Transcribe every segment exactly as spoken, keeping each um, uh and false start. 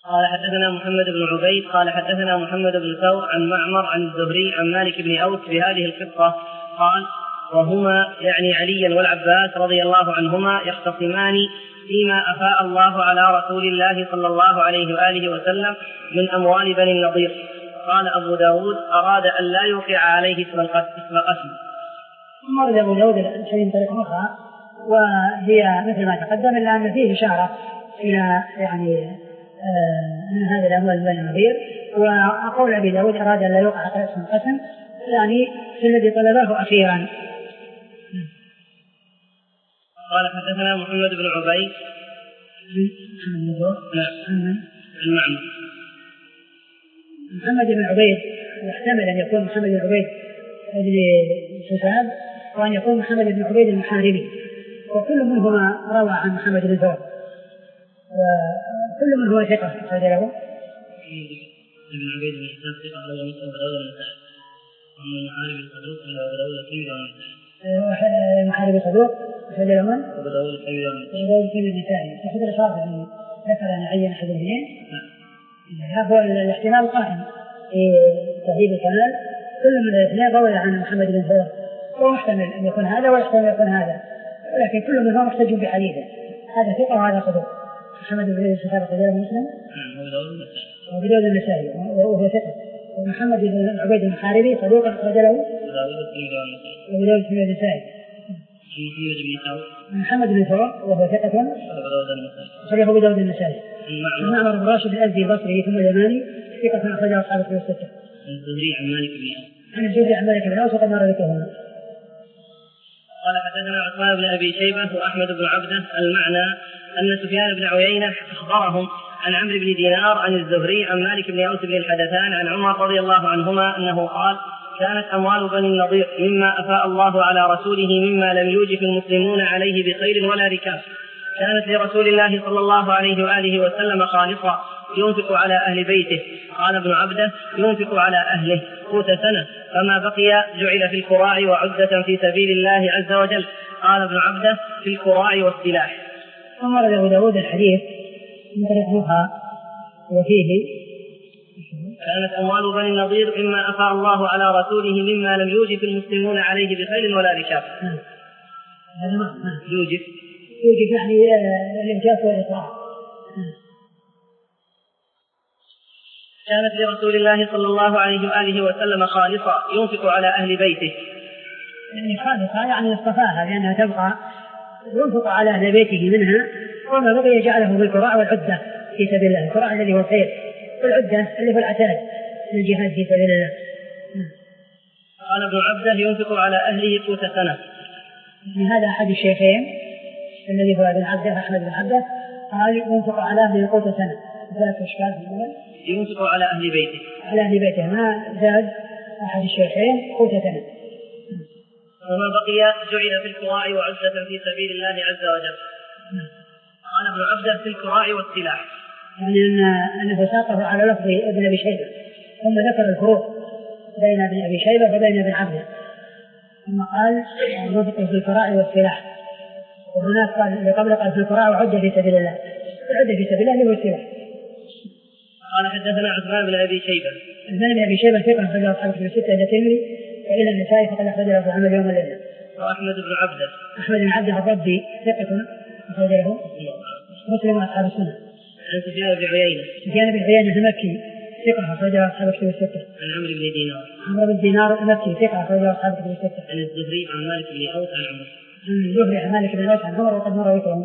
قال حدثنا محمد بن عبيد قال حدثنا محمد بن ثور عن معمر عن الزهري عن مالك بن أوس بهذه القصة قال وهما يعني عليا والعباس رضي الله عنهما يختصمان فيما أفاء الله على رسول الله صلى الله عليه وآله وسلم من أموال بني النضير. قال أبو داود أراد أن لا يوقع عليه اسم القسم. ثم ورد أبو داود شيء من طريق أخرى وهي مثل ما تقدم إلا أن فيه إشارة إلى يعني من هذه الأموال بني النضير. وأقول أبي داود أراد أن لا يوقع على اسم القسم يعني في الذي طلبه أخيرا. قال حدثنا محمد بن عبيد المعنى محمد بن عبيد يحتمل أن يكون محمد بن عبيد بن سساب وأن يكون محمد بن عبيد المحاربي وكل منهما روى عن محمد بن ثور وكل منهما ثقة أخرج له ابن عبيد بن حساب ثقة أخرج له مسلم وداود والنسائي ومن المحارب الصدوق إلا أبو داود الترمذي والنسائي المحارب الصدوق أخرج له من أبو داود الترمذي والنسائي يحصل الإشارة أن ذكر أن يعين أحد الاثنين. هذا الاحتمال قائم في تهذيب الكمال كل من الاثنين روى عن محمد بن ثور ومحتمل أن يكون هذا ويحتمل أن يكون هذا ولكن كل منهم محتج بحديثه هذا ثقة وهذا صدوق. محمد بن عبيد الصحابة أخرج له مسلم وأبو داود النسائي وهو ثقة ومحمد بن عبيد المحاربي صدوق أخرج له وأبو داود النسائي. محمد بن ثور محمد بن ثور وهو ثقة أخرجه أبو داود النسائي. معمر بن راشد الأزدي البصري ثم اليماني ثقة أخرجه أصحاب الكتب الستة. الزهري عن مالك بن أوس عن الزهري عن مالك بن أوس وقد مر ذكرهما. قال حدثنا عثمان بن أبي شيبة وأحمد بن عبده المعنى أن سفيان بن عيينة أخبرهم عن عمرو بن دينار عن الزهري عن مالك بن أوس بن الحدثان عن عمر رضي الله عنهما أنه قال كانت أموال بني النضير مما أفاء الله على رسوله مما لم يوجف المسلمون عليه بخيل ولا ركاب كانت لرسول الله صلى الله عليه وآله وسلم خالصة ينفق على أهل بيته. قال ابن عبده ينفق على أهله قوت سنة فما بقي جعل في الكراع وعدة في سبيل الله عز وجل. قال ابن عبده في الكراع والسلاح. أمر أبو داود الحديث من طريق نوحة وفيه كانت أموال بني النضير مما أفاء الله على رسوله مما لم يوجف المسلمون عليه بخيل ولا ركاب. يوجف يوجف يعني الإنجاز والإطراء. كانت لرسول الله صلى الله عليه وآله وسلم خالصة ينفق على أهل بيته. يعني خالصة يعني اصطفاها لأنها تبقى ينفق على أهل بيته منها وما بقي يجعله في الكراع والعدة في سبيل الله. الكراع الذي هو الخير والعدة اللي هو العتاد للجهاد في سبيل الله. قال ابن عبده ينفق على أهله قوت سنة. هذا أحد الشيخين الذي هو ابن عبده أحمد بن عبده قال ينفق على أهله قوت سنة. ذلك إشكال في الأول ينفق على أهل بيته على أهل بيته ما زاد أحد الشيخين قوت سنة. وما بقي جعل في الكراع وعدة في سبيل الله عز وجل. قال ابن عبده في الكراع والسلاح يعني أن أنه ساقه على لفظ ابن أبي شيبة ثم ذكر الفروق بين ابن أبي شيبة وبين ابن عبده ثم قال ينفق في الكراع والسلاح وهناك قال قبل قال في الكراع وعدة في سبيل الله. العدة في سبيل الله والسلاح. قال حدثنا عثمان بن أبي شيبة عثمان بن أبي شيبة ثقة أخرج أصحاب الكتب الستة إلى الترمذي وإلى النسائي فقد أخرج له في عمل يوم الليلة. وأحمد بن عبده أحمد بن عبده الضبي ثقة أخرج له مسلم وأصحاب السنة. عن سفيان بن عيينة سفيان بن عيينة المكي ثقة أخرج له أصحاب الكتب الستة. عن عمرو بن دينار عمرو بن دينار المكي ثقة أخرج له أصحاب الكتب الستة. عن الزهري عن مالك بن أوس عن عمر عن الزهري عن مالك بن أوس عن عمر وقد مر ذكرهم.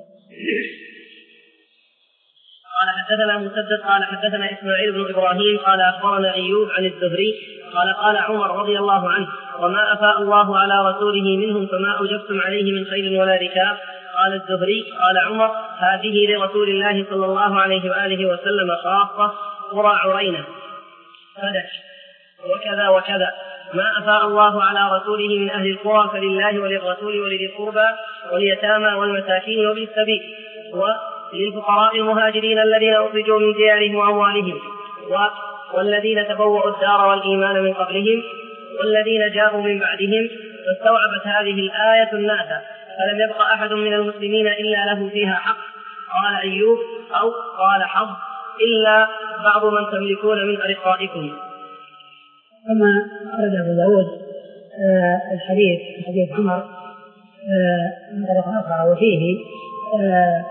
قال حدثنا مسدد قال حدثنا إسماعيل بن إبراهيم قال أخبرنا أيوب عن الزهري قال قال عمر رضي الله عنه وما أفاء الله على رسوله منهم فما أوجفتم عليه من خيل ولا ركاب. قال الزهري قال عمر هذه لرسول الله صلى الله عليه وآله وسلم خاصة قرى عرينة فدك وكذا وكذا. ما أفاء الله على رسوله من أهل القرى فلله وللرسول ولذي القربى واليتامى والمساكين وابن السبيل وللفقراء المهاجرين الذين أخرجوا من ديارهم وأموالهم والذين تبوأوا الدار والإيمان من قبلهم والذين جاءوا من بعدهم. فاستوعبت هذه الآية الناس فلم يبق أحد من المسلمين إلا له فيها حق. قال أيوب أو قال حظ إلا بعض من تملكون من أرقائكم. كما أرد أبو داود آه الحديث حديث عمر آه من طريق أخرى وفيه آه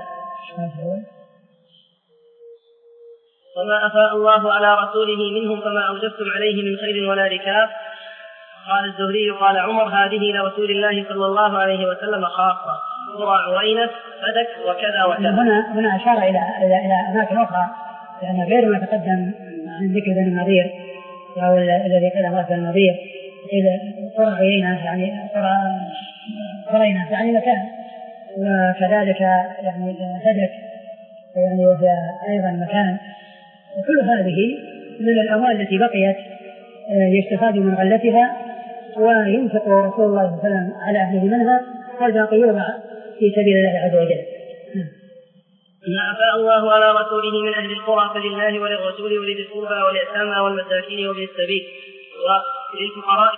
وما أفاء الله على رسوله منهم فما أوجبتم عليه من خيل ولا ركاب. قال الزهري قال عمر هذه لرسول الله صلى الله عليه وسلم خاصة، قرى عوينة فدك وكذا وكذا. هنا هنا أشار إلى إلى إلى أماكن أخرى لأن غير ما تقدم عن ذكر بن النضير أو الذي قيل الله بن النضير إلى قرى عوينة يعني قرى قرينة يعني مكان، وكذلك يعني فدك يعني وهي أيضا مكان. وكل هذه من الأموال التي بقيت يستفاد من غلتها وينفق رسول الله صلى الله عليه وسلم على أهله منها، والباقي يوضع في سبيل الله عز وجل. ما أفاء الله على رسوله من أهل القرى فلله وللرسول ولذي القربى واليتامى والمساكين وابن السبيل وللفقراء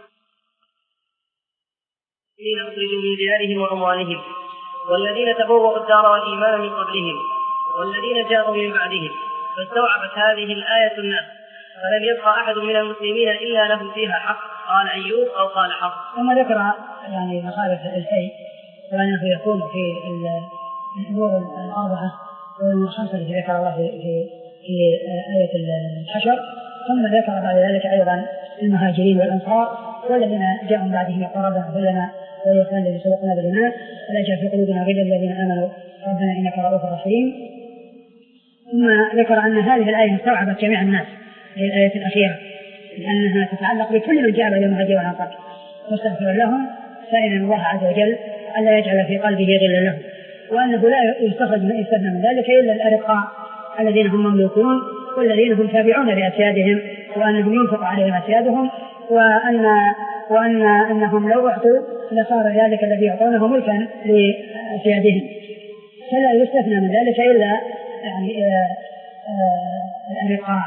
الذين أخرجوا من ديارهم وأموالهم والذين تبوأوا الدار والإيمان من قبلهم والذين جاءوا من بعدهم. فاستوعبت هذه الآية الناس فلم يبقى أحد من المسلمين إلا له فيها حق. قال أيوب أو قال حق. ثم ذكر يعني مخالف الشيء وأنه يكون في الأمور الأربعة والخمسة التي ذكر الله في في آية الحشر. ثم ذكر بعد ذلك أيضا المهاجرين والأنصار والذين جاءوا من بعدهم يقولون ربنا اغفر لنا ولإخواننا الذين سبقونا بالإيمان ولا تجعل في قلوبنا غلا للذين آمنوا ربنا إنك رؤوف رحيم. ثم ذكر أن هذه الآية استوعبت جميع الناس، هي الآية الأخيرة، لأنها تتعلق بكل من جاء بعد المهاجرين والأنصار واستغفر لهم سائلا الله عز وجل ألا يجعل في قلبه غلا لهم، وأنه لا يستخرج من يستثنى من ذلك إلا الأرقاء الذين هم مملوكون والذين هم تابعون لأسيادهم وأنهم ينفق عليهم أسيادهم، وأن وأن أنهم لو أعطوا لصار ذلك الذي يعطونه ملكا لأسيادهم، فلا يستثنى من ذلك إلا يعني الأرقاء.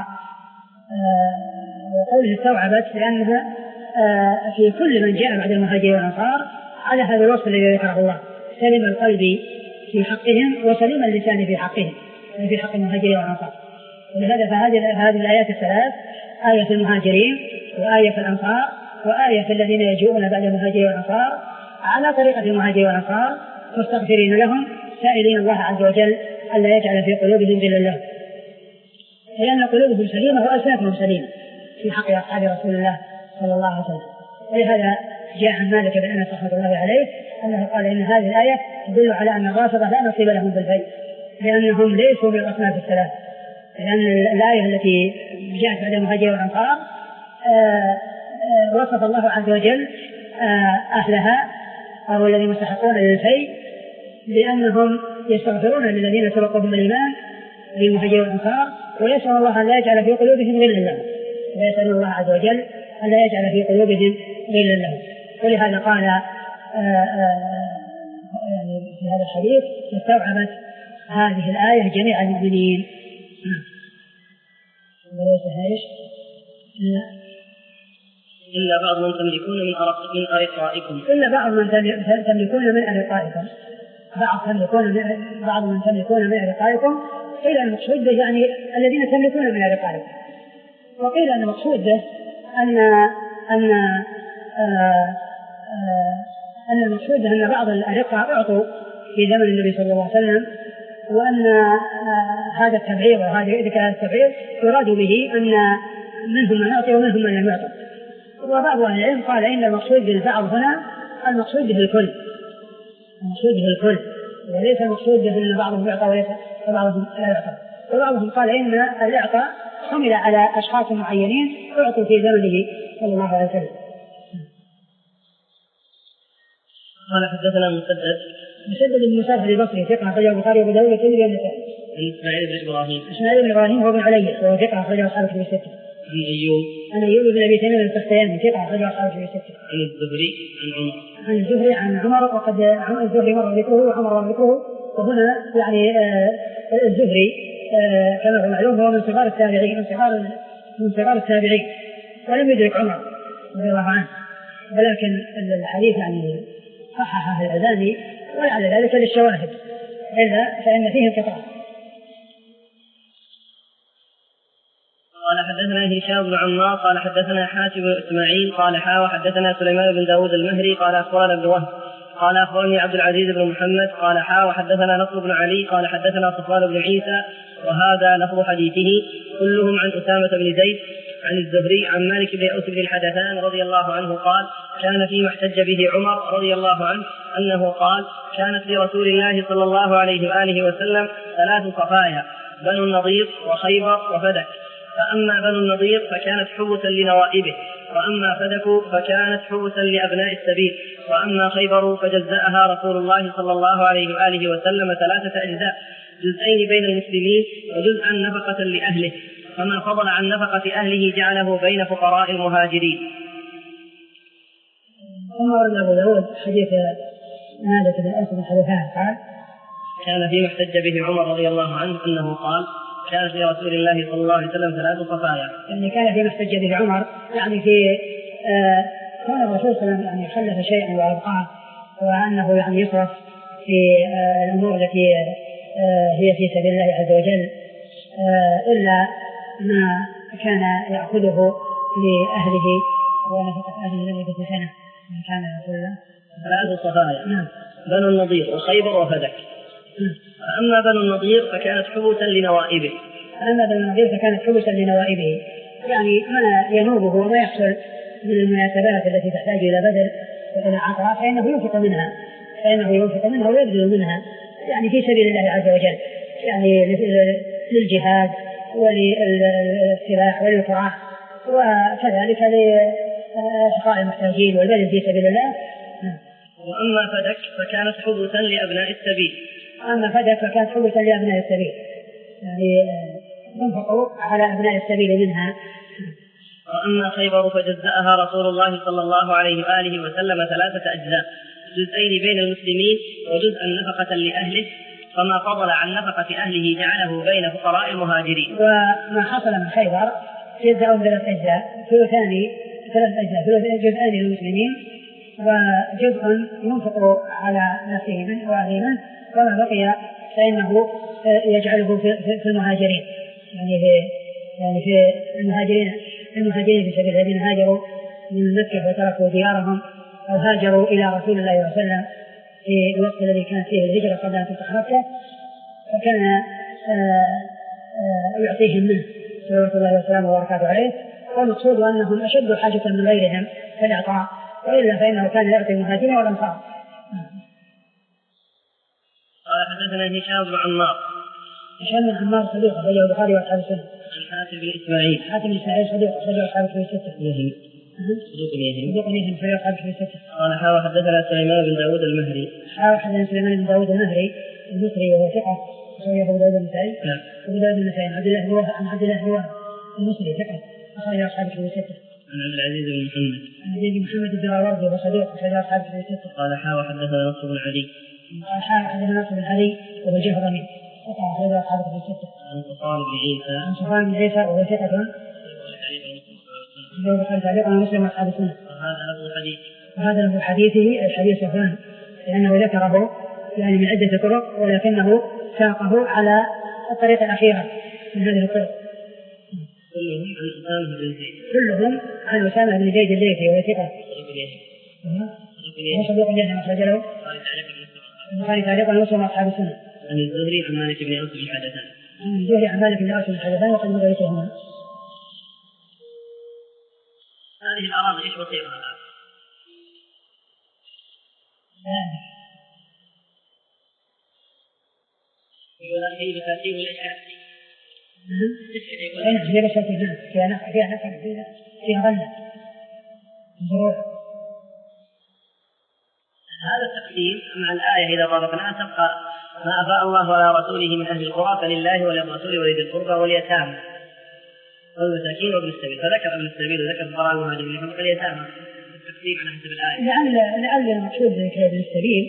وقوله استوعبت لأنها في كل من جاء بعد المهاجرين والأنصار على هذا الوصف الذي ذكره الله، سلم القلب في حقهم وسلم اللسان في حقهم في حق المهاجرين والأنصار. ولهذا فهذه هذه الآيات الثلاث، آية المهاجرين وآية الأنصار وآية الذين يجيئون بعد المهاجرين والأنصار على طريقة المهاجرين والأنصار مستغفرين لهم سائلين الله عز وجل ألا يجعل في قلوبهم غلا لهم، لأن قلوبهم سليمة وألسنتهم سليمة في حق أصحاب رسول الله صلى الله عليه وسلم. ولهذا جاء عن مالك بن أنس رحمه الله عليه أنه قال إن هذه الآية تدل على أن الرافضة لا نصيب لهم بالفيء لأنهم ليسوا من الأصناف الثلاث، لأن الآية التي جاءت بعد المهاجرين والأنصار وصف الله عز وجل أهلها أو الذين يستحقون للفيء بأنهم يستغفرون للذين سبقوهم بالإيمان للمهاجرين والأنصار ويسأل الله أن لا يجعل في قلوبهم غلا لهم، ويسأل الله عز وجل أن لا يجعل في قلوبهم غلا لهم. ولهذا قال آآ آآ يعني في هذا الحديث استوعبت هذه الآية جميع المؤمنين. وليس هايش إلا بعض من تملكون من أرقائكم إلا بعض من تملكون من أرقائكم بعض تملكون بعض من تملكون من أرقائكم قيل المقصود به يعني الذين تملكون من أرقائكم، وقيل أن المقصود به أن أن آآ آآ أن المقصود أن بعض الأرقاء أعطوا في زمن النبي صلى الله عليه وسلم، وأن هذا التبعير وهذه ذكر هذا التبعير يراد به أن منهم من يعطي ومنهم من لم يعطي. وبعض أهل العلم قال إن المقصود بالبعض هنا المقصود به الكل، المقصود به الكل وليس المقصود به أن بعضهم يعطى وليس وبعضهم لا يعطى. وبعضهم قال إن الإعطاء حمل على أشخاص معينين أعطوا في زمنه صلى الله عليه وسلم. قال حدثنا مسدد مسدد بن مسافر البصري ثقة أخرجه البخاري وأبو داود والترمذي والنسائي. إسماعيل بن إبراهيم إسماعيل بن إبراهيم هو بن علي وهو ثقة أخرجه أصحاب الكتب الستة. عن أيوب عن أيوب بن أبي تميم السختياني ثقة أخرجه أصحاب الكتب الستة. عن الزهري عن عمر عن الزهري عن عمر وقد عن الزهري مر ذكره وعمر مر ذكره، وهنا يعني آه الزهري آه كما هو معلوم هو من صغار التابعين من صغار من صغار التابعين ولم يدرك عمر رضي الله عنه، ولكن الحديث يعني صححه الألباني ولعل ذلك للشواهد إلا فإن فيه انقطاع. قال حدثنا هشام بن عمار قال حدثنا حاتم بن إسماعيل قال حا وحدثنا سليمان بن داود المهري قال أخبرنا ابن وهب قال أخبرني عبد العزيز بن محمد قال حا وحدثنا نصر بن علي قال حدثنا صفوان بن عيسى وهذا لفظ حديثه كلهم عن أسامة بن زيد عن الزهري عن مالك بن أوس بن الحدثان رضي الله عنه قال كان فيما احتج به عمر رضي الله عنه أنه قال كانت لرسول الله صلى الله عليه وآله وسلم ثلاث صفايا بنو النضير وخيبر وفدك، فأما بنو النضير فكانت حبسا لنوائبه، وأما فدك فكانت حبسا لأبناء السبيل، وأما خيبر فجزأها رسول الله صلى الله عليه وآله وسلم ثلاثة أجزاء، جزئين بين المسلمين وجزءا نفقة لأهله، فما فضل عن نفقة أهله جعله بين فقراء المهاجرين. ثم ورد أبو داود حديث مالك بن أوس بن الحدثان قال كان فيما احتج به عمر رضي الله عنه أنه قال كانت لرسول الله صلى الله عليه وسلم ثلاث صفايا. يعني كان فيما احتج به عمر يعني في كون آه الرسول صلى الله عليه وسلم يعني خلف شيئا وأبقاه، وأنه يعني يصرف في آه الأمور التي آه هي في سبيل الله عز وجل، آه إلا ما كان يأخذه لأهله ونفقة أهله لمدة سنة من كان رسول الله. ثلاث صفايا نعم بنو النضير وخيبر وفدك. أما بنو النضير فكانت حبسا لنوائبه. أما بنو النضير فكانت حبسا لنوائبه، يعني ما ينوبه وما يحصل من المناسبات التي تحتاج إلى بدل وإلى عطاء فإنه ينفق منها فإنه ينفق منها ويبذل منها يعني في سبيل الله عز وجل، يعني للجهاد وللسلاح وللفراح، وكذلك لإحقاء المحتاجين والبذل في سبيل الله. وأما فدك فكانت حبسا لأبناء السبيل. أما فدك فكانت حبسا لأبناء السبيل، يعني ينفقوا على أبناء السبيل منها. وأما خيبر فجزأها رسول الله صلى الله عليه وآله وسلم ثلاثة أجزاء، جزئين بين المسلمين وجزءا نفقة لأهله، فما فضل عن نفقة أهله جعله بين فقراء المهاجرين. وما حصل من خيبر جزء ثلاث أجزاء، ثلثان ثلاث أجزاء جزءان للمسلمين وجزء ينفق على نفسه منه وأهله منه، وما بقي فإنه يجعله في المهاجرين، يعني في يعني في المهاجرين المهاجرين في سبيل الذين هاجروا من مكة وتركوا ديارهم أو هاجروا إلى رسول الله صلى الله عليه وسلم في الوقت الذي كانت فيه الهجرة قبل أن تفتح مكة، فكان يعطيهم منه صلوات الله وسلامه وبركاته عليه، والمقصود أنهم أشد حاجة من غيرهم في الإعطاء، وإلا فإنه كان يعطي المهاجرين والأنصار. قال حدثنا هشام بن عمار. هشام بن عمار صديق أخرجه البخاري وأصحاب السنة. عن حاتم بن إسماعيل. حاتم بن إسماعيل صديق أخرجه أصحاب الكتب الستة. يهم. صدوق يهم. صدوق يهم أخرجه أصحاب الكتب الستة. قال حا حدثنا سليمان بن داود المهري. حا حدثنا سليمان بن داود المهري المصري وهو ثقة أخرجه أبو داود النسائي. نعم. أبو داود النسائي عن عبد الله بن وهب عن عبد الله بن وهب المصري ثقة أخرجه أصحاب الكتب الستة. عن عبد العزيز بن محمد. عن عبد العزيز بن محمد الدراوردي وهو صدوق أخرجه أصحاب الكتب الستة. قال حا وحدثنا نصر بن علي. قال حا حدثنا نصر بن علي وهو الجهضمي ثقة أخرجه أصحاب الكتب الستة. عن صفوان بن عيسى. عن صفوان بن عيسى وهو ثقة أخرجه تعليقا مسلم وأصحاب السنة. وهذا له حديث. وهذا له حديثه الحديث صفوان، لأنه ذكره يعني من عدة طرق، ولكنه ساقه على الطريقة الأخيرة من هذه الطرق. كلهم عن أسامة بن زيد. كلهم عن أسامة بن زيد الليثي وهو ثقة. هو صدوق يهم أخرج له البخاري تعليقا مسلم وأصحاب السنة. عن الزهري عن مالك بن أوس بن الحدثان. عن الزهري عن مالك بن أوس بن الحدثان وقد مضى ذكرهما. هذه الأراضي إيش بصيرها الآن؟ يقول هي بترتيب الأشياء. أين هي بترتيب فيها نفع فيها نفع فيها فيها غلة زروع. هذا التقسيم مع الآية إذا طابقناها تبقى ما أفاء الله على رسوله من أهل القرى فلله وللرسول ولذي القربى واليتامى والمساكين وابن السبيل، فذكر ابن السبيل وذكر فقراء المهاجرين فذكر اليتامى التقسيم على حسب الآية. لعل لعل المقصود بذكر ابن السبيل.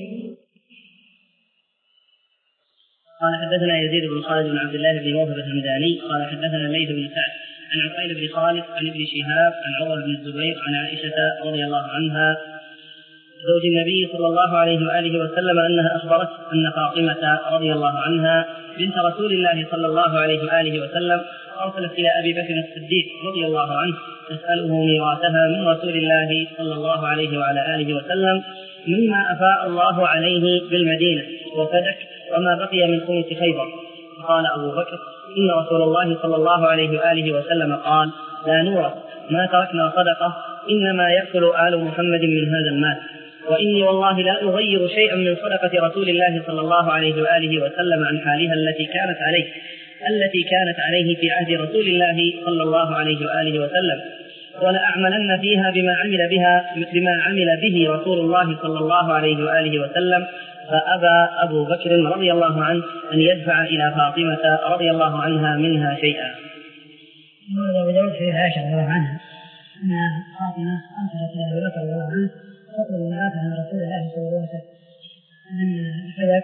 قال حدثنا يزيد بن خالد بن عبد الله بن وهب الهمداني قال حدثنا الليث بن سعد عن عقيل بن خالد عن ابن شهاب عن عمر بن الزبير عن عائشة رضي الله عنها زوج النبي صلى الله عليه وآله وسلم أنها أخبرت أن فاطمة رضي الله عنها بنت رسول الله صلى الله عليه وآله وسلم أرسلت إلى أبي بكر الصديق رضي الله عنه تسأله ميراثها من رسول الله صلى الله عليه وعلى آله وسلم مما أفاء الله عليه بالمدينة وفدك وما بقي من خمس خيبر. قال أبو بكر: إن رسول الله صلى الله عليه وآله وسلم قال: لا نورث ما تركنا صدقة، إنما يأكل آل محمد من هذا المال. وإني والله لا أغير شيئا من صدقة رسول الله صلى الله عليه وآله وسلم عن حالها التي كانت عليه التي كانت عليه في عهد رسول الله صلى الله عليه وآله وسلم، ولأعملن فيها بما عمل بها بما عمل به رسول الله صلى الله عليه وآله وسلم. فأبى أبو بكر رضي الله عنه أن يدفع إلى فاطمة رضي الله عنها منها شيئا. ولو في عائشة رضي الله عنها أن فاطمة أرسلت إلى أبي بكر رضي الله عنه تطلب ميراثها من رسول الله صلى الله عليه وسلم من فدك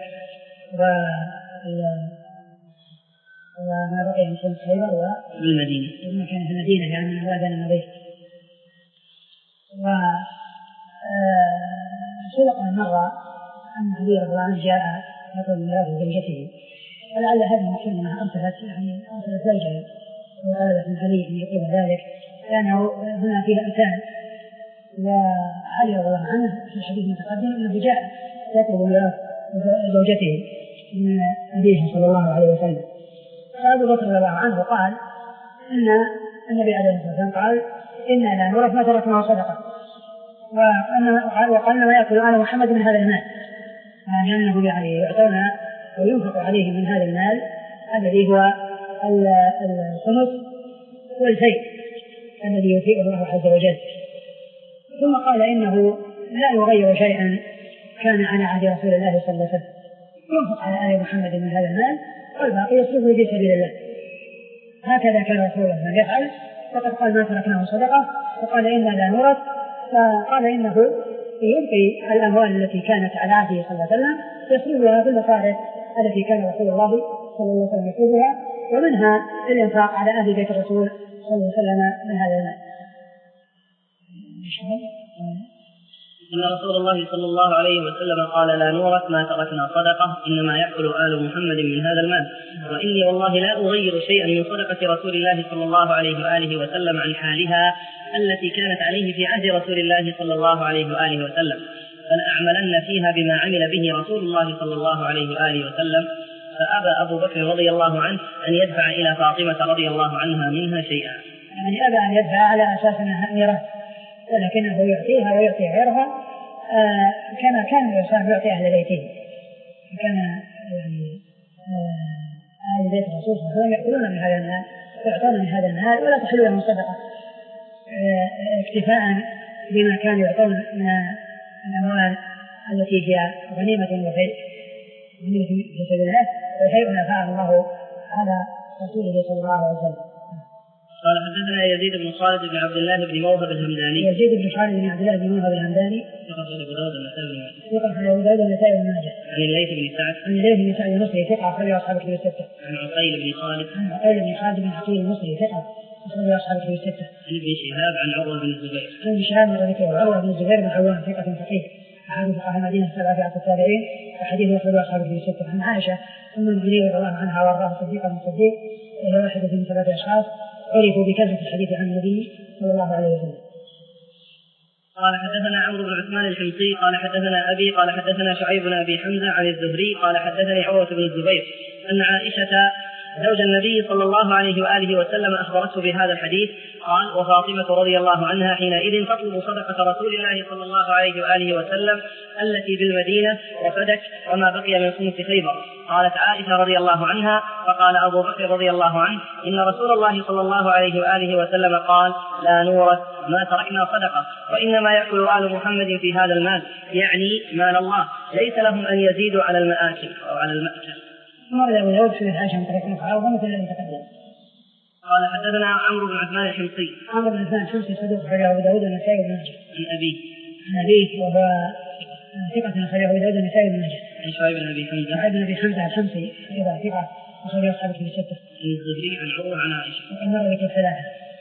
وما بقي من خمس خيبر بالمدينة وما كان في المدينة يعني من أراد أن نضيف. وسبق مرة أن علي رضي الله عنه جاء يطلب ميراث زوجته، ولعل هذه المكان أنها أرسلت يعني أرسلت زوجها وطلبت من علي أن يطلب ذلك، لأنه هنا فيه أمثال. وعلي رضي الله عنه في الحديث المتقدم أنه جاء يطلب ميراث زوجته من نبيه صلى الله عليه وسلم. فأبو بكر رضي الله عنه قال إن النبي عليه الصلاة والسلام قال: إنا لا نورث ما تركناه صدقة، وقال: ما يأكل آل محمد من هذا المال، يعني أنه يعني يعطون وينفق عليه من هذا المال الذي هو الخمس والفيء الذي يفيء الله عز وجل. ثم قال إنه لا يغير شيئا كان على عهد رسول الله صلى الله عليه وسلم، ينفق على آل محمد من هذا المال والباقي يصرفه في سبيل الله. هكذا كان رسول الله يفعل، فقد قال: ما تركناه صدقة، وقال: إنا لا نورث، فقال إنه يلقي الأموال التي كانت على عهده صلى الله عليه وسلم يصرفها في المصارف التي كان رسول الله صلى الله عليه وسلم يصرفها، ومنها الإنفاق على أهل بيت الرسول صلى الله عليه وسلم من هذا المال. إن رسول الله صلى الله عليه وسلم قال: لا نورث ما تركنا صدقة، إنما يأكل آل محمد من هذا المال. وإني والله لا أغير شيئا من صدقة رسول الله صلى الله عليه وآله وسلم عن حالها التي كانت عليه في عهد رسول الله صلى الله عليه وآله وسلم، فلأعملن فيها بما عمل به رسول الله صلى الله عليه وآله وسلم. فأبى أبو بكر رضي الله عنه أن يدفع إلى فاطمة رضي الله عنها منها شيئا، يعني أبى أن يدفع على أساس أنها أميرة، ولكنه يعطيها ويعطي غيرها آه كما كان الإنسان يعطي أهل بيته. كان يعني آه أهل بيت الرسول صلى الله عليه وسلم يأكلون من هذا المال ويعطون من هذا المال ولا تحل لهم صدقة، آه اكتفاء بما كانوا يعطون من الأموال التي هي غنيمة وفيء في سبيل الله، وشيء أفاء الله على رسوله صلى الله عليه وسلم. قال: حدثنا يزيد بن خالد بن عبد الله بن موهب الهمداني. يزيد بن خالد بن عبد الله بن موهب الهمداني ثقة أبو داود والنسائي بن ماجه. ثقة أبو داود والنسائي بن ماجه. عن الليث بن سعد. عن الليث بن سعد المصري ثقة أخرجه أصحاب الكتب الستة. عن عقيل بن خالد. عن عقيل بن خالد بن عقيل المصري ثقة أخرجه أصحاب الكتب الستة. عن ابن شهاب عن عروة بن الزبير. عن ابن شهاب بن ذكر عروة بن الزبير بن عوام ثقة فقيه أحد فقهاء المدينة السبعة في عصر التابعين، وحديثه أخرجه أصحاب الكتب الستة. عن عائشة أم المؤمنين رضي الله عنها وأرضاها صديقة بن صديق، وهي واحدة من ثلاثة أشخاص عرفوا بكثرة الحديث عن النبي صلى الله عليه وسلم. قال: حدثنا عمرو بن عثمان الحمصي قال: حدثنا أبي قال: حدثنا شعيب بن أبي حمزة عن الزهري قال: حدثني عروة بن الزبير أن عائشة زوج النبي صلى الله عليه وآله وسلم أخبرته بهذا الحديث. قال: وفاطمة رضي الله عنها حينئذ تطلب صدقة رسول الله صلى الله عليه وآله وسلم التي بالمدينة وفدك وما بقي من خمس خيبر. قالت عائشة رضي الله عنها: فقال أبو بكر رضي الله عنه: إن رسول الله صلى الله عليه وآله وسلم قال: لا نورث ما تركنا صدقة، وإنما يأكل آل محمد في هذا المال، يعني مال الله، ليس لهم أن يزيدوا على المآكل أو على المأكل. ماذا يقول في عائشة من طريق نفعه ومثل الذي تقدم. قال: حدثنا عمرو بن عثمان الحمصي. عمرو بن عثمان الحمصي صدوق أخرجه أبو داود والنسائي بن ماجه. عن أبيه. عن أبيه وهو ثقة أخرجه أبو داود والنسائي بن ماجه. عن شعيب بن أبي حمزة. شعيب بن أبي حمزة الحمصي أيضا ثقة أخرجه أصحاب الكتب الستة. عن الزهري عن عروة عن عائشة. وقد مر بكم ثلاثة.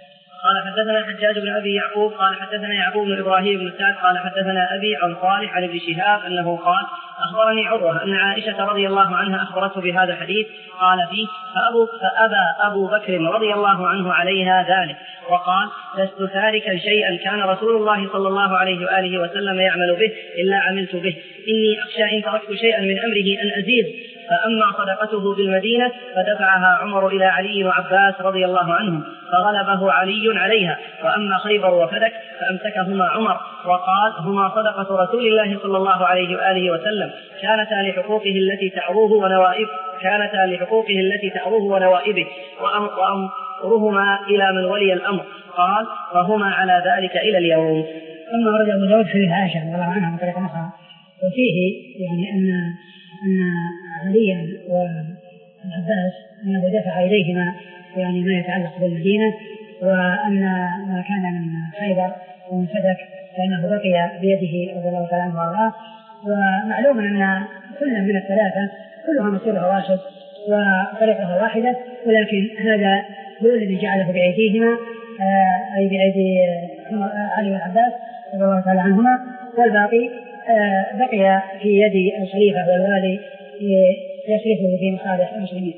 قال حدثنا حجاج بن أبي يعقوب قال حدثنا يعقوب بن إبراهيم بن سعد قال حدثنا أبي عن صالح عن ابن شهاب أنه قال أخبرني عروة أن عائشة رضي الله عنها أخبرته بهذا الحديث قال فيه فأبو فأبى أبو بكر رضي الله عنه عليها ذلك وقال لست تاركا شيئا كان رسول الله صلى الله عليه وآله وسلم يعمل به إلا عملت به إني أخشى إن تركت شيئا من أمره أن أزيد. فأما صدقته بالمدينة فدفعها عمر إلى علي وعباس رضي الله عنهم فغلبه علي عليها. وأما خيبر وفدك فأمسكهما عمر وقال هما صدقة رسول الله صلى الله عليه وآله وسلم كانتا لحقوقه التي تعروه ونوائب كانتا لحقوقه التي تعروه ونوائبه وأمرهما إلى من ولي الأمر. قال فهما على ذلك إلى اليوم. ثم ورد أبو داود في عائشة رضي الله عنها بطريقة أخرى وفيه يعني أن أن عليا والعباس أنه دفع إليهما يعني ما يتعلق بالمدينة وأن ما كان من خيبر ومن فدك فإنه بقي بيده رضي الله تعالى عنه وارضاه. ومعلوم أن كل من الثلاثة كلها مصيرها واحد وطريقها واحدة ولكن هذا هو الذي جعله بأيديهما أي بأيدي علي والعباس رضي الله تعالى عنهما والباقي بقي في يد الخليفة والوالي يصرفه في مصالح المسلمين.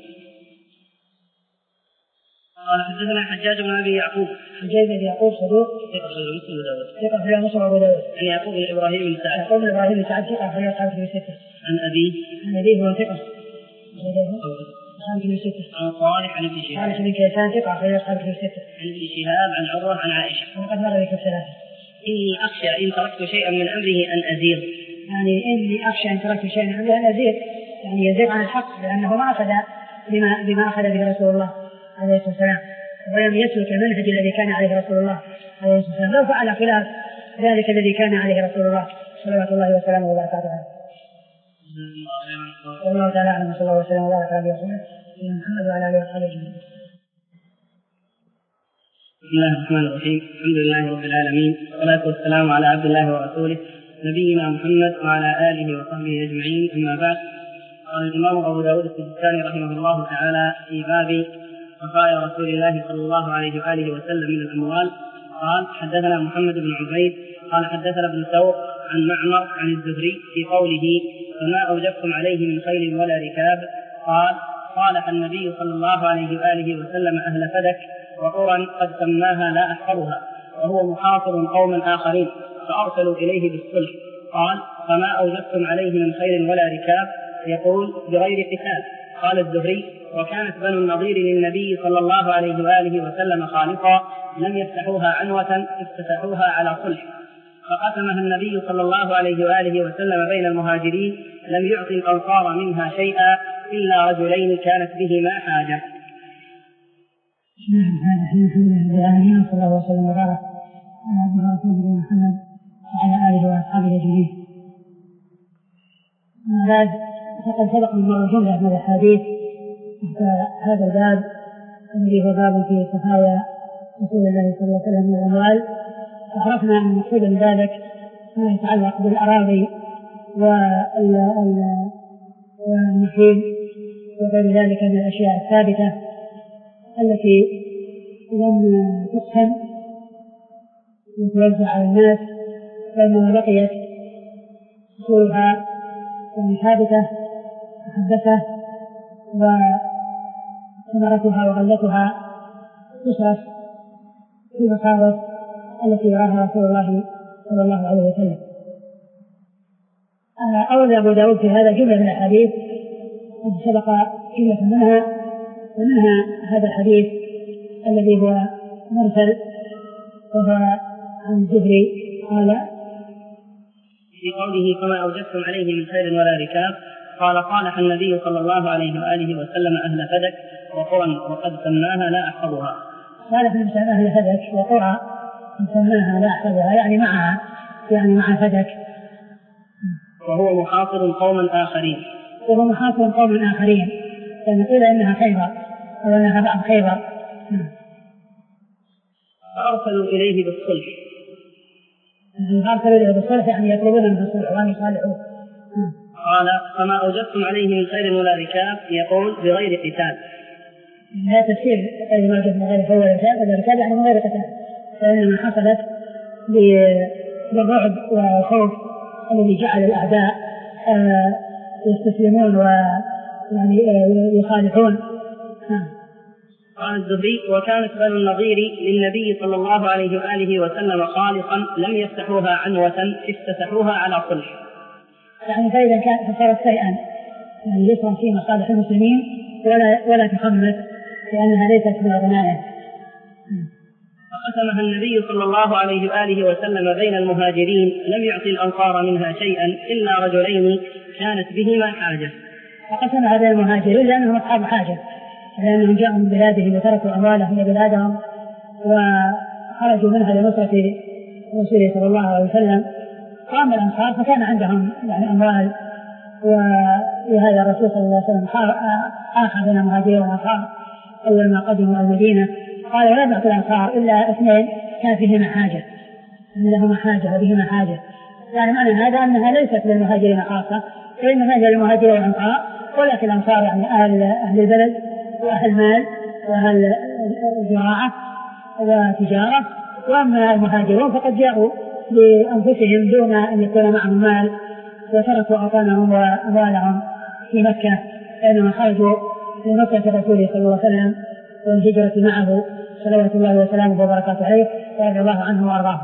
قال حدثنا حجاج بن أبي يعقوب حجاج بن يعقوب صدوق ثقة في مسلم وداود ثقة في مسلم وأبو داود عن يعقوب بن إبراهيم بن سعد يعقوب بن إبراهيم بن سعد ثقة في أصحاب كتب الستة عن أبي عن أبيه هو ثقة أصحاب كتب الستة عن صالح عن ابن شهاب صالح بن كيسان ثقة في أصحاب كتب الستة عن ابن شهاب عن عروة عن عائشة وقد مر بك الثلاثة. إني أخشى إن تركت شيئا من أمره أن أزيغ يعني إني أخشى إن تركت شيئا من أمره أن أزيغ يعني يزيغ عن الحق لأنه ما أخذ بما, بما أخذ به رسول الله عليه الصلاة والسلام ولم يسلك المنهج الذي كان عليه رسول الله عليه الصلاة والسلام لو فعل خلاف ذلك الذي كان عليه رسول الله صلوات الله وسلامه وبركاته عليه. والله تعالى أعلم صلى الله وسلم وبارك على رسوله محمد وعلى آله وصحبه أجمعين. بسم الله الرحمن الرحيم. الحمد لله رب العالمين والصلاة والسلام على عبد الله ورسوله نبينا محمد وعلى آله وصحبه أجمعين. أما بعد قال الإمام أبو داود السجستاني رحمه الله تعالى في باب وصايا رسول الله صلى الله عليه وآله وسلم من الأموال قال حدثنا محمد بن عبيد قال حدثنا ابن ثور عن معمر عن الزهري في قوله فما أوجبتم عليه من خيل ولا ركاب قال صالح النبي صلى الله عليه وآله وسلم أهل فدك وقرى قد سماها لا أحفظها وهو محاصر قوما آخرين فأرسلوا إليه بالصلح. قال فما أوجبتم عليه من خيل ولا ركاب يقول بغير قتال. قال الزهري وكانت بنو النضير للنبي صلى الله عليه وآله وسلم خالصا لم يفتحوها عنوة افتتحوها على صلح فقسمها النبي صلى الله عليه وآله وسلم بين المهاجرين لم يعطي الأنصار منها شيئا إلا رجلين كانت بهما حاجة. بسم الله الرحمن الرحيم. صلى الله وسلم وبارك على عبده ورسوله محمد وعلى آله وأصحابه أجمعين. بعد فقد سبق من مرة جملة من الأحاديث هذا الباب الذي هو باب في صفايا رسول الله صلى الله عليه وسلم من الأموال. وعرفنا أن المقصود من ذلك ما يتعلق بالأراضي والنخيل وغير ذلك من الأشياء الثابتة التي لم تقسم وتوزع على الناس فإنما بقيت أصولها ثابتة محدثة وثمرتها وغلتها تصرف في المصارف التي يراها رسول الله صلى الله عليه وسلم. أورد أبو داود في هذا جملة من الحديث قد سبق جملة منها ومنها هذا الحديث الذي هو مرسل وهو عن الزهري قال في قوله فما أوجبتم عليه من خير ولا ركاب قال صالح النبي صلى الله عليه وآله وسلم أهل فدك وقرى وقد سماها لا أحفظها. صالح من أهل فدك وقرى سماها لا أحفظها يعني معها يعني مع فدك وهو محاصر قوما آخرين وهو محاصر قوما آخرين لأن قيل إنها خيبر أو إنها بعض خيبر فأرسلوا إليه بالصلح. أرسلوا إليه بالصلح يعني يطلبون منه الصلح وأن يصالحوه. قال فما أوجبتم عليه من خير ولا ركاب يقول بغير قتال. لا تفسير غير موجود من غير فول والركاب يعني من غير قتال، فإنما حصلت بالرعب والخوف الذي جعل الأعداء يستسلمون ويعني يخالفون. قال الزهري: وكانت بنو النضير للنبي صلى الله عليه وآله وسلم خالصا لم يفتحوها عنوة افتتحوها على صلح. يعني فإذا كان فصارت شيئا يعني يصرف في مصالح المسلمين ولا ولا تخمس لأنها ليست من الغنائم. فقسمها النبي صلى الله عليه وآله وسلم بين المهاجرين، لم يعطي الأنصار منها شيئا إلا رجلين كانت بهما حاجة. فقسمها بين المهاجرين لأنهم أصحاب حاجة، لأنهم جاءوا من بلادهم وتركوا أموالهم وبلادهم وخرجوا منها لنصرة رسوله صلى الله عليه وسلم. قام الأنصار فكان عندهم يعني أموال، ولهذا الرسول صلى الله عليه وسلم آخى بين المهاجرين والأنصار أول ما قدموا المدينة، قال: لا نعطي الأنصار إلا اثنين كان فيهما حاجة، إن لهما حاجة وبهما حاجة. يعني معنى هذا أنها ليست للمهاجرين خاصة، وإنما هي للمهاجرين والأنصار، ولكن الأنصار يعني أهل, أهل البلد وأهل مال وأهل زراعة وتجارة، وأما المهاجرون فقد جاءوا لأنفسهم دون أن يكون معهم مال وتركوا أوطانهم وأموالهم في مكة، لأنهم خرجوا لنصرة رسوله صلى الله عليه وسلم والهجرة معه صلوات الله وسلامه وبركاته عليه رضي الله عنه وأرضاه.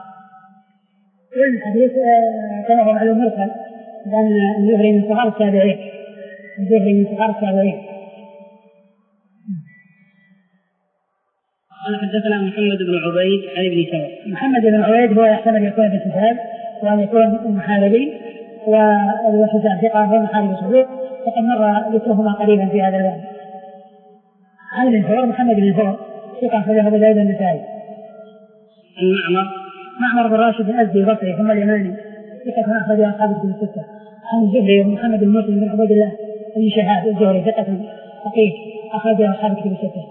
والحديث كما هو معلوم مرسل، لأن الزهري من صغار التابعين، الزهري من صغار التابعين. قال: حدثنا محمد بن عبيد عن ابن ثور. محمد بن عبيد هو يحتمل أن يكون ابن سفيان وأن يكون المحاربي، وحسان ثقة هو محارب صدوق، فقد مر ذكرهما قريبا في هذا الباب. عن ابن ثور محمد بن ثور ثقة في ذهب الأيضا النسائي. المعمر معمر بن راشد الأزدي البصري ثم اليماني ثقة أخرج أصحاب الكتب الستة. عن الزهري ومحمد بن مسلم بن عبيد الله بن شهاب الزهري ثقة فقيه أخرج أصحاب الكتب الستة.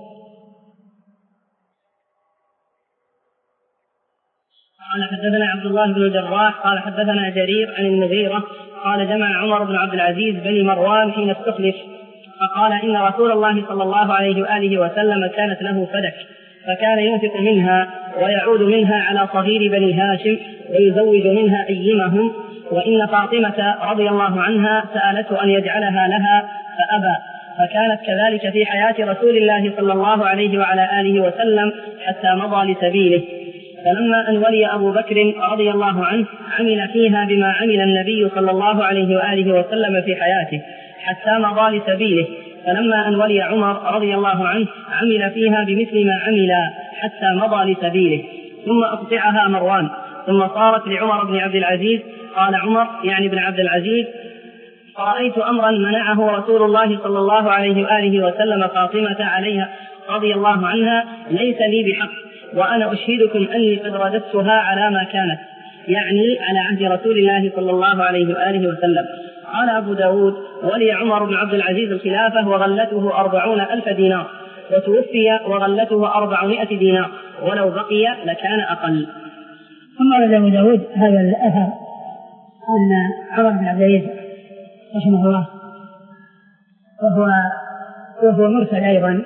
قال: حدثنا عبد الله بن الجراح قال حدثنا جرير عن المغيرة قال: جمع عمر بن عبد العزيز بني مروان حين استخلف، فقال: إن رسول الله صلى الله عليه وآله وسلم كانت له فدك، فكان ينفق منها ويعود منها على صغير بني هاشم ويزوج منها أيمهم، وإن فاطمة رضي الله عنها سألته أن يجعلها لها فأبى، فكانت كذلك في حياة رسول الله صلى الله عليه وعلى آله وسلم حتى مضى لسبيله. فلما أن ولي أبو بكر رضي الله عنه عمل فيها بما عمل النبي صلى الله عليه وآله وسلم في حياته حتى مضى لسبيله. فلما أن ولي عمر رضي الله عنه عمل فيها بمثل ما عمل حتى مضى لسبيله، ثم أقطعها مروان، ثم صارت لعمر بن عبد العزيز. قال عمر يعني بن عبد العزيز: فرأيت أمرا منعه رسول الله صلى الله عليه وآله وسلم فاطمة عليها رضي الله عنها ليس لي بحق، وأنا أشهدكم أني قد رددتها على ما كانت، يعني على عهد رسول الله صلى الله عليه وآله وسلم. قال أبو داود: ولي عمر بن عبد العزيز الخلافة وغلته أربعون ألف دينار، وتوفي وغلته أربعمائة دينار، ولو بقي لكان أقل. ثم ورد أبو داود هذا الأثر أن عمر بن عبد العزيز رحمه الله وهو, وهو مرسل أيضا،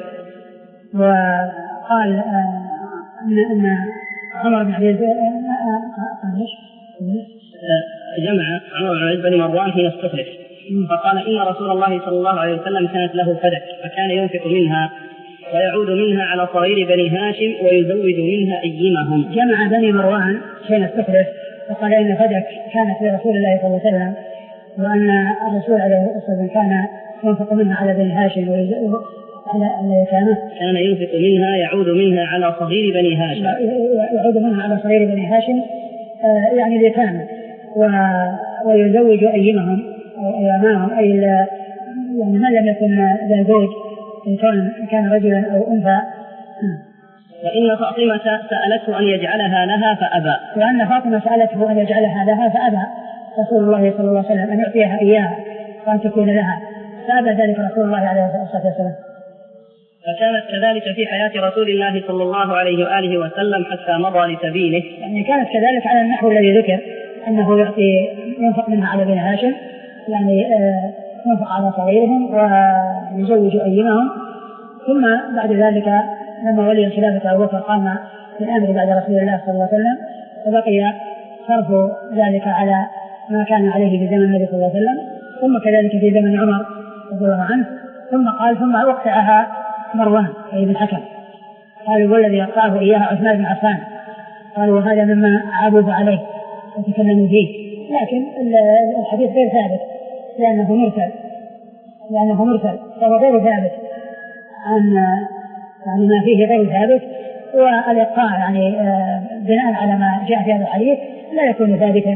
وقال أن أن عمر بن عبد العزيز جمع عمر بن عبد بن مروان حين استخلف، فقال: إن رسول الله صلى الله عليه وسلم كانت له فدك، فكان ينفق منها ويعود منها على صغير بني هاشم ويزوج منها أيمهم. جمع بني مروان حين استخلف فقال إن فدك كانت لرسول الله صلى الله عليه وسلم، وأن الرسول عليه الصلاة والسلام كان ينفق منها على بني هاشم ويزوج على اليتامى، كان ينفق منها يعود منها على صغير بني هاشم يعود منها على صغير بني هاشم يعني اليتامى، ويزوج أيمهم أو أيامهم، أي يعني من لم يكن ذا زوج إن كان رجلا أو أنثى. وإن فاطمة سألته أن يجعلها لها فأبى، وأن فاطمة سألته أن يجعلها لها فأبى رسول الله صلى الله عليه وسلم أن يعطيها إياها وأن تكون لها، فأبى ذلك رسول الله عليه الصلاة والسلام. فكانت كذلك في حياة رسول الله صلى الله عليه وآله وسلم حتى مضى لسبيله، يعني كانت كذلك على النحو الذي ذكر أنه يعطي ينفق منها على بني هاشم، يعني ينفق على صغيرهم ويزوج أيمهم، ثم بعد ذلك لما ولي الخلافة أبو بكر قام بالأمر بعد رسول الله صلى الله عليه وسلم، فبقي صرف ذلك على ما كان عليه في زمن النبي صلى الله عليه وسلم، ثم كذلك في زمن عمر رضي الله عنه. ثم قال ثم وقعها مروان بن الحكم، قالوا والذي يقطعه إياها عثمان بن عفان، قالوا وهذا مما عابوا عليه وتكلموا فيه، لكن الحديث غير ثابت لأنه مرسل لأنه مرسل فهو غير ثابت عن يعني ما فيه غير ثابت، والإقطاع يعني بناء على ما جاء في هذا الحديث لا يكون ثابتا.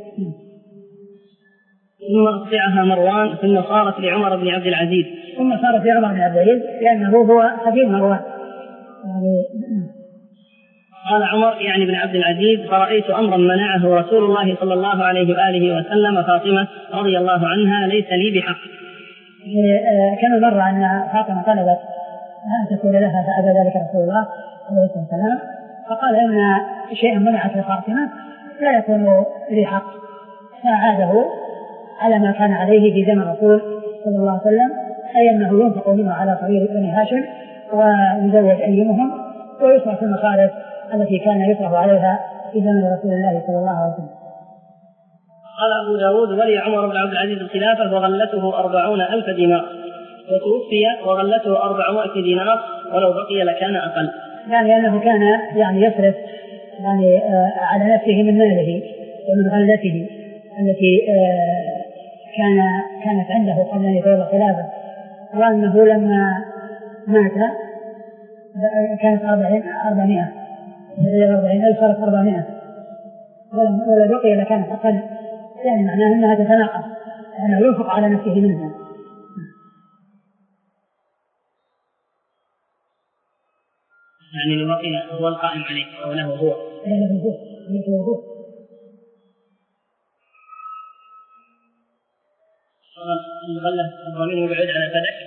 ثم أقطعها مروان ثم صارت لعمر بن عبد العزيز ثم صارت لعمر بن عبد العزيز لأنه هو حفيد مروان يعني. قال عمر يعني بن عبد العزيز: فرأيت أمرا منعه رسول الله صلى الله عليه وآله وسلم فاطمة رضي الله عنها ليس لي بحق. كما مر أن فاطمة طلبت أن تكون لها فأبى ذلك رسول الله عليه الصلاة والسلام، فقال إن شيئا منعته فاطمة لا يكون لي حق، فعاده على ما كان عليه في زمن الرسول صلى الله عليه وسلم، أي أنه ينفق منه على صغير بني هاشم ويزوج أيمهم ويصرف المصارف التي كان يصرف عليها في زمن رسول الله صلى الله عليه وسلم. قال أبو داود: ولي عمر بن عبد العزيز الخلافة وغلته أربعون ألف دينار، وتوفي وغلته أربعمائة دينار، ولو بقي لكان أقل. يعني أنه كان يعني يصرف يعني آه على نفسه من ماله ومن غلته التي آه كان كانت عنده قبل أن يتولى الخلافة، وأنه لما مات كانت أربعمائة أربعين ألف صارت أربعمائة، ولو بقي لكانت أقل، يعني معناه أنها تتناقض، أنه ينفق على نفسه منها. يعني لو بقي هو القائم عليه أو له هو له هو له هو الغلة الضمير مبعد على فدك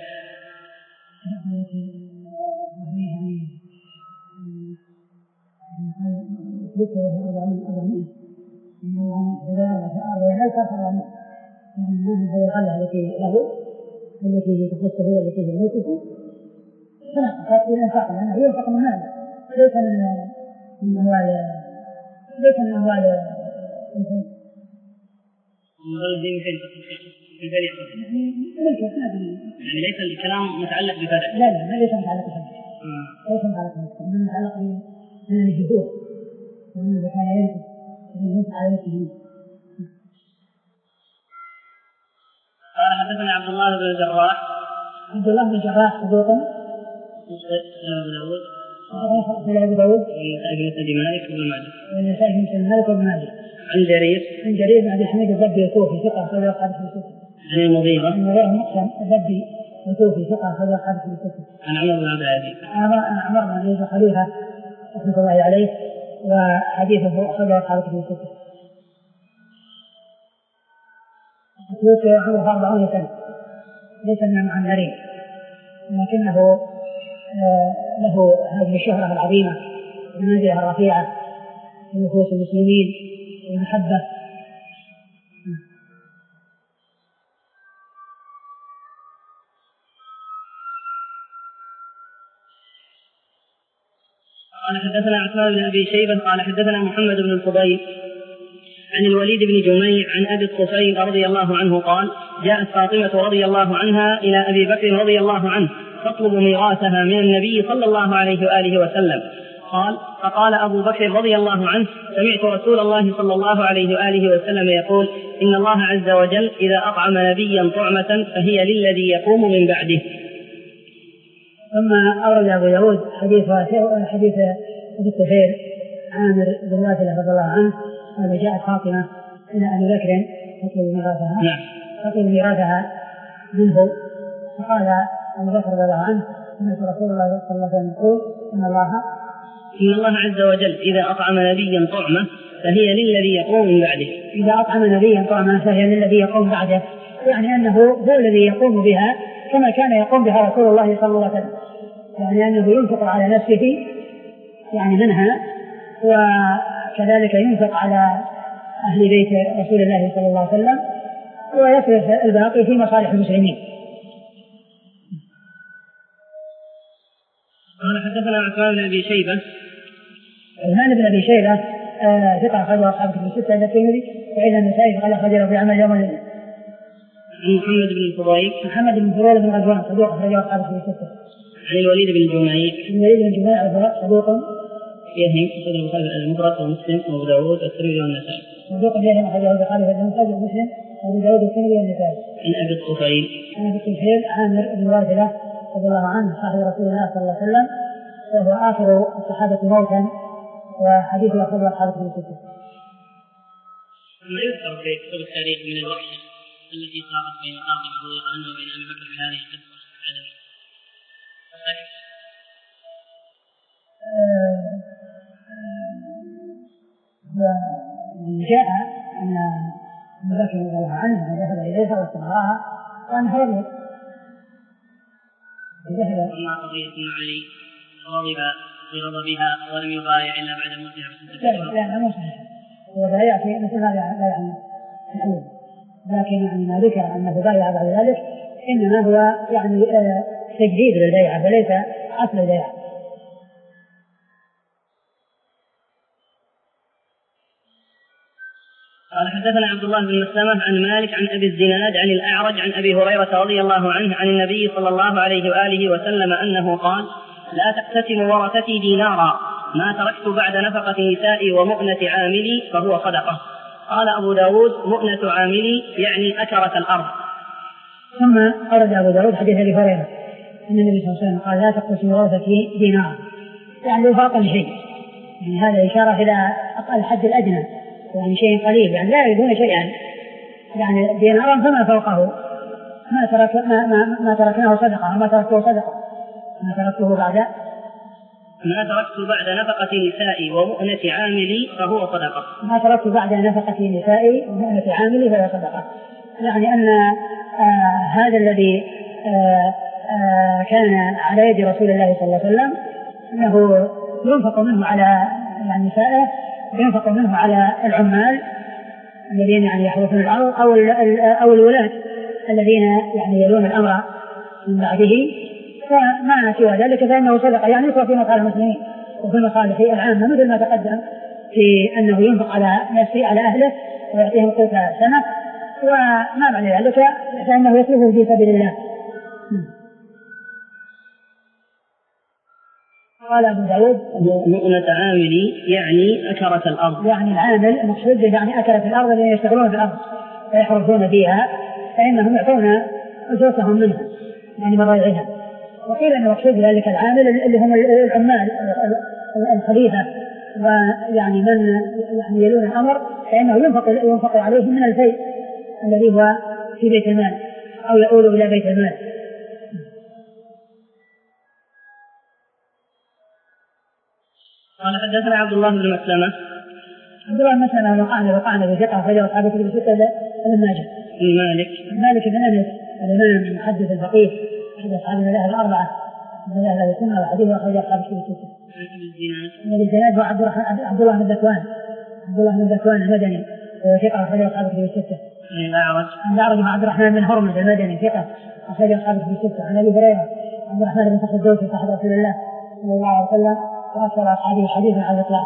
ذكر وهي أربعين أربعين إنه إذا لا صار أربعين يعني هو الغلة التي له التي تخصه والتي يموته فنقص إلى إنفاق لأنه ينفق من ماله ليس من أموال ليس من أموال الغلة دي مثل البريء يعني ليس الكلام متعلق بفدك. لا لا ليس متعلق بفدك ليس متعلق بفدك إنما متعلق بالجهود وأنه كان ينفق ينفق على نفسه. قال حدثنا عبد الله بن الجراح عبد الله بن الجراح صدوق أبو داود في أبو داود والنسائي بن مالك وابن ماجه والنسائي بن مالك وابن ماجه عن جرير عن جرير بن أبي حميد الضبي الكوفي ثقة أخرج أصحاب الكتب. عن المغيرة عن المغيرة مقسم الضبي الكوفي ثقة أخرج أصحاب الكتب. عن عمر بن عبد العزيز عمر بن عبد العزيز خليفة رحمة الله عليه وحديثه أخرج أصحاب الكتب. توفي عمره أربعون سنة ليس من المعمرين لكنه آه له هذه الشهرة العظيمة والمنزلة الرفيعة في نفوس المسلمين والمحبة. قال حدثنا عثمان بن أبي شيبة قال حدثنا محمد بن الفضيل عن الوليد بن جميع عن أبي الطفيل رضي الله عنه قال: جاءت فاطمة رضي الله عنها إلى أبي بكر رضي الله عنه تطلب ميراثها من النبي صلى الله عليه وآله وسلم. قال: فقال أبو بكر رضي الله عنه: سمعت رسول الله صلى الله عليه وآله وسلم يقول: إن الله عز وجل إذا أطعم نبيا طعمة فهي للذي يقوم من بعده. ثم أورد أبو داود حديث حديث أبي الطفيل عامر بن واثلة رضي الله عنه قال: جاءت فاطمة إلى أبي بكر تطلب ميراثها نعم تطلب ميراثها منه، فقال أبو بكر رضي الله عنه: سمعت رسول الله صلى الله عليه وسلم يقول: إن الله إن الله عز وجل إذا أطعم نبيا طعمة فهي للذي يقوم من بعده. إذا أطعم نبيا طعمة فهي للذي يقوم بعده، يعني أنه هو الذي يقوم بها كما كان يقوم بها رسول الله صلى الله عليه وسلم، يعني أنه ينفق على نفسه يعني منها، وكذلك ينفق على أهل بيت رسول الله صلى الله عليه وسلم، ويصرف الباقي في مصالح المسلمين. قال حدثنا عثمان بن أبي شيبة. عثمان بن أبي شيبة ثقة أخرجه أصحاب كتب الستة إلا الترمذي وإلا النسائي فقد أخرجه في عمل يوم الليلة. عن محمد بن الفضيل. محمد بن الفضيل بن غزوان صدوق أخرجه أصحاب كتب الستة. عن الوليد بن الجميع. الوليد بن الجميع صدوق يهم أخرجه البخاري المفرد ومسلم وأبو داود والترمذي والنسائي. صدوق يهم أخرجه البخاري المفرد ومسلم وأبو داود والترمذي والنسائي. عن أبي الطفيل. عن أبي الطفيل عامر بن واثلة رضي الله عنه صاحب رسول الله صلى الله عليه وسلم وهو آخر الصحابة موتا وحديث أخرجه أصحاب كتب الستة. ما يذكر في كتب التاريخ من الوحشة التي صارت بين فاطمة رضي الله عنها وبين أبي بكر في هذه القصة. جاء أن أبي بكر رضي الله عنه ذهب إليها واستمرها وأنها رضيت. وما قضية علي غضب بغضبها ولم يبايع إلا بعد موتها بستة أشهر. لا لا مو صحيح. هو بايع في مثل ما لا يعني الأول، لكن يعني ما ذكر أنه بايع بعد ذلك إنما هو يعني تجديد للبيعة وليس أصل البيعة. قال حدثنا عبد الله بن مسلمة عن مالك عن أبي الزناد عن الأعرج عن أبي هريرة رضي الله عنه عن النبي صلى الله عليه وآله وسلم أنه قال: لا تقتسم ورثتي دينارا ما تركت بعد نفقة نسائي ومؤنة عاملي فهو صدقة. قال أبو داود: مؤنة عاملي يعني أكرة الأرض. ثم أورد أبو داود حديث أبي هريرة أن النبي صلى الله عليه وسلم قال: لا تقتسم ورثتي دينارا، يعني لو فاق شيء، يعني هذا إشارة إلى الحد الأدنى، يعني شيء قليل، يعني لا يريدون شيئا، يعني دينارا فما فوقه ما ترك ما ما, ما تركناه صدقة وما تركته صدقة ما تركته بعد ما تركت بعد نفقة نسائي ومؤنة عاملي فهو صدقة. ما تركت بعد نفقة نسائي ومؤنة عاملي فهو صدقة، يعني أن آه هذا الذي آه آه كان على يد رسول الله صلى الله عليه وسلم أنه ينفق منه على يعني نسائه، ينفق منه على العمال الذين يعني يحرثون الأرض أو أو الولاة الذين يعني يلون الأمر من بعده، فما سوى ذلك فإنه صدقة، يعني ينفق في مصالح المسلمين وفي مصالح العامة، مثل ما تقدم في أنه ينفق على نفسه على أهله ويعطيهم قوت سنة، وما بعد ذلك فإنه يصرفه في سبيل الله. قال أبو داود: مؤنة عاملي يعني أكرة الأرض، يعني العامل المقصود يعني أكرة الأرض الذين يشتغلون في الأرض ويحرثون فيها فإنهم يعطون أجرتهم منها يعني مضايعها. وقيل أن المقصود ذلك العامل اللي هم العمال الخليفة ويعني من يعني يلون الأمر فإنه ينفق ينفق عليهم من الفيء الذي هو في بيت المال أو يؤول إلى بيت المال. قال حدثنا عبد الله بن مسلمة. عبد الله بن مسلمة وقعنا وقعنا بثقة فجر أصحاب كتب الستة ابن ماجه. مالك مالك بن أنس الإمام المحدث الفقيه أحد أصحاب الأهل الأربعة من أهل السنة وحديث أخرج أصحاب كتب الستة. أبي الزناد وعبد عبد الله بن ذكوان عبد الله بن ذكوان المدني وثقة أخرج أصحاب كتب الستة. الأعرج الأعرج مع عبد الرحمن بن هرمز المدني ثقة أخرج أصحاب كتب الستة. عن أبي هريرة عبد الرحمن بن صخر الدوسي صاحب رسول الله صلى الله عليه وسلم وأكثر أصحابه حديثا على الإطلاق.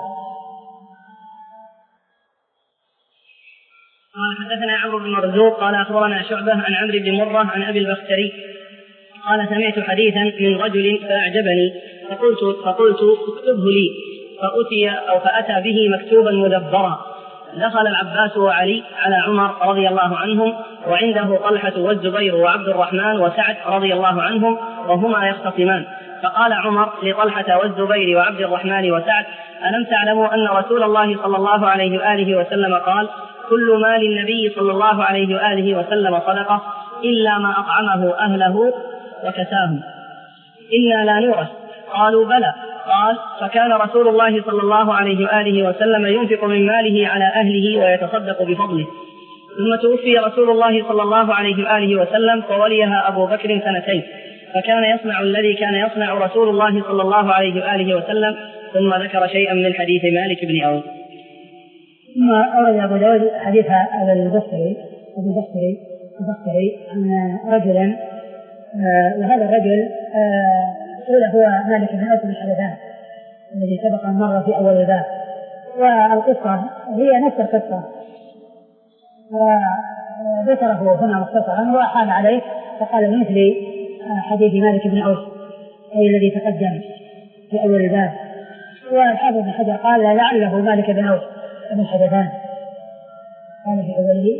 قال حدثنا عمرو بن مرزوق قال أخبرنا شعبة عن عمرو بن مرة عن أبي البختري قال: سمعت حديثا من رجل فأعجبني فقلت فقلت اكتبه لي، فأتي أو فأتى به مكتوبا مدبرا. دخل العباس وعلي على عمر رضي الله عنهم وعنده طلحة والزبير وعبد الرحمن وسعد رضي الله عنهم وهما يختصمان، فقال عمر لطلحة والزبير وعبد الرحمن وسعد: ألم تعلموا أن رسول الله صلى الله عليه وآله وسلم قال: كل مال النبي صلى الله عليه وآله وسلم صدقة إلا ما أطعمه أهله وكساهم، إنا لا نورث. قالوا: بلى. قال: فكان رسول الله صلى الله عليه وآله وسلم ينفق من ماله على أهله ويتصدق بفضله. ثم توفي رسول الله صلى الله عليه وآله وسلم فوليها أبو بكر سنتين، فكان يصنع الذي كان يصنع رسول الله صلى الله عليه وآله وسلم. ثم ذكر شيئا من حديث مالك بن عوف. ثم أورد أبو داود حديث أبي البختري أبو البختري البختري عن رجلا، وهذا الرجل الأولى هو مالك بن أوس بن حدثان الذي سبق مرة في أول الباب، والقصة هي نفس القصة، وذكره هنا مختصرا وأحال عليه فقال مثل حديث مالك بن أوس أي الذي تقدم في أول الباب. والحافظ بن حجر قال لعله مالك بن أوس بن حدثان قال في أوله: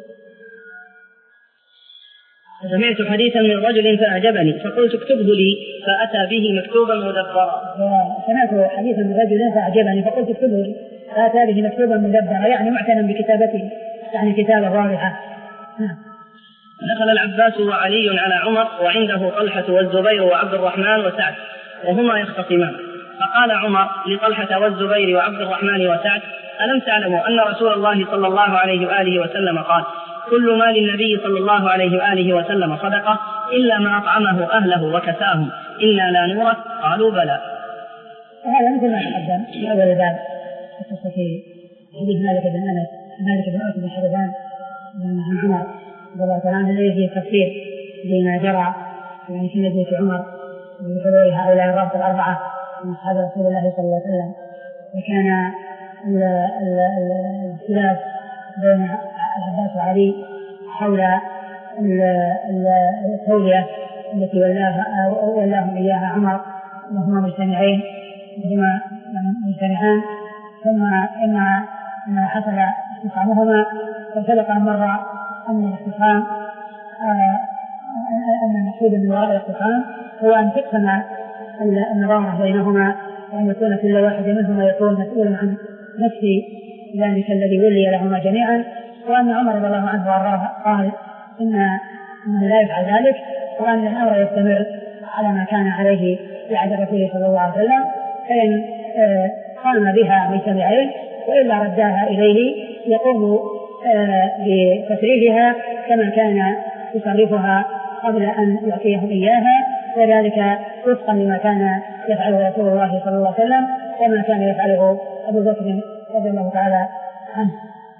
سمعت حديثا من رجل فأعجبني فقلت اكتبه لي فأتى به مكتوبا مدبرا. سمعت حديثا من رجل فأعجبني فقلت اكتبه لي فأتى به مكتوبا مدبرا، يعني معتنا بكتابته، يعني كتابة واضحة. دخل العباس وعلي على عمر وعنده طلحة والزبير وعبد الرحمن وسعد وهما يختصمان، فقال عمر لطلحة والزبير وعبد الرحمن وسعد: ألم تعلموا أن رسول الله صلى الله عليه وآله وسلم قال: كل مال النبي صلى الله عليه وآله وسلم صدقة إلا ما أطعمه أهله وكساهم إنا لا نورث؟ قالوا: بلى. وهذا مثل ما تقدم في أول الباب في حديث مالك بن أنس مالك بن أوس بن حدثان عن عمر رضي الله تعالى عنه الذي فيه تفسير بما جرى يعني في مجلس عمر بحضور هؤلاء الرهط الأربعة من أصحاب رسول الله صلى الله عليه وسلم، وكان الاختلاف بين العباس وعلي حول التولية التي ولاهم إياها عمر وهما مجتمعين وهما مجتمعان، ثم إما ما حصل استقامهما فسبق مرة أن الاستقام أن المقصود من وراء الاستقام هو أن تقسم النظام بينهما وأن يكون كل واحد منهما يكون مسؤولا عن نفس ذلك الذي ولي لهما جميعا، وأن عمر رضي الله عنه وارضاه قال إن إنه لا يفعل ذلك، وأن الأمر يستمر على ما كان عليه في عهد الرسول صلى الله عليه وسلم، فإن قام بها مجتمعين وإلا رداها إليه يقوم بتفريغها كما كان يصرفها قبل أن يعطيهم إياها، وذلك وفقا لما كان يفعله رسول الله صلى الله عليه وسلم وما كان يفعله أبو بكر رضي الله تعالى عنه.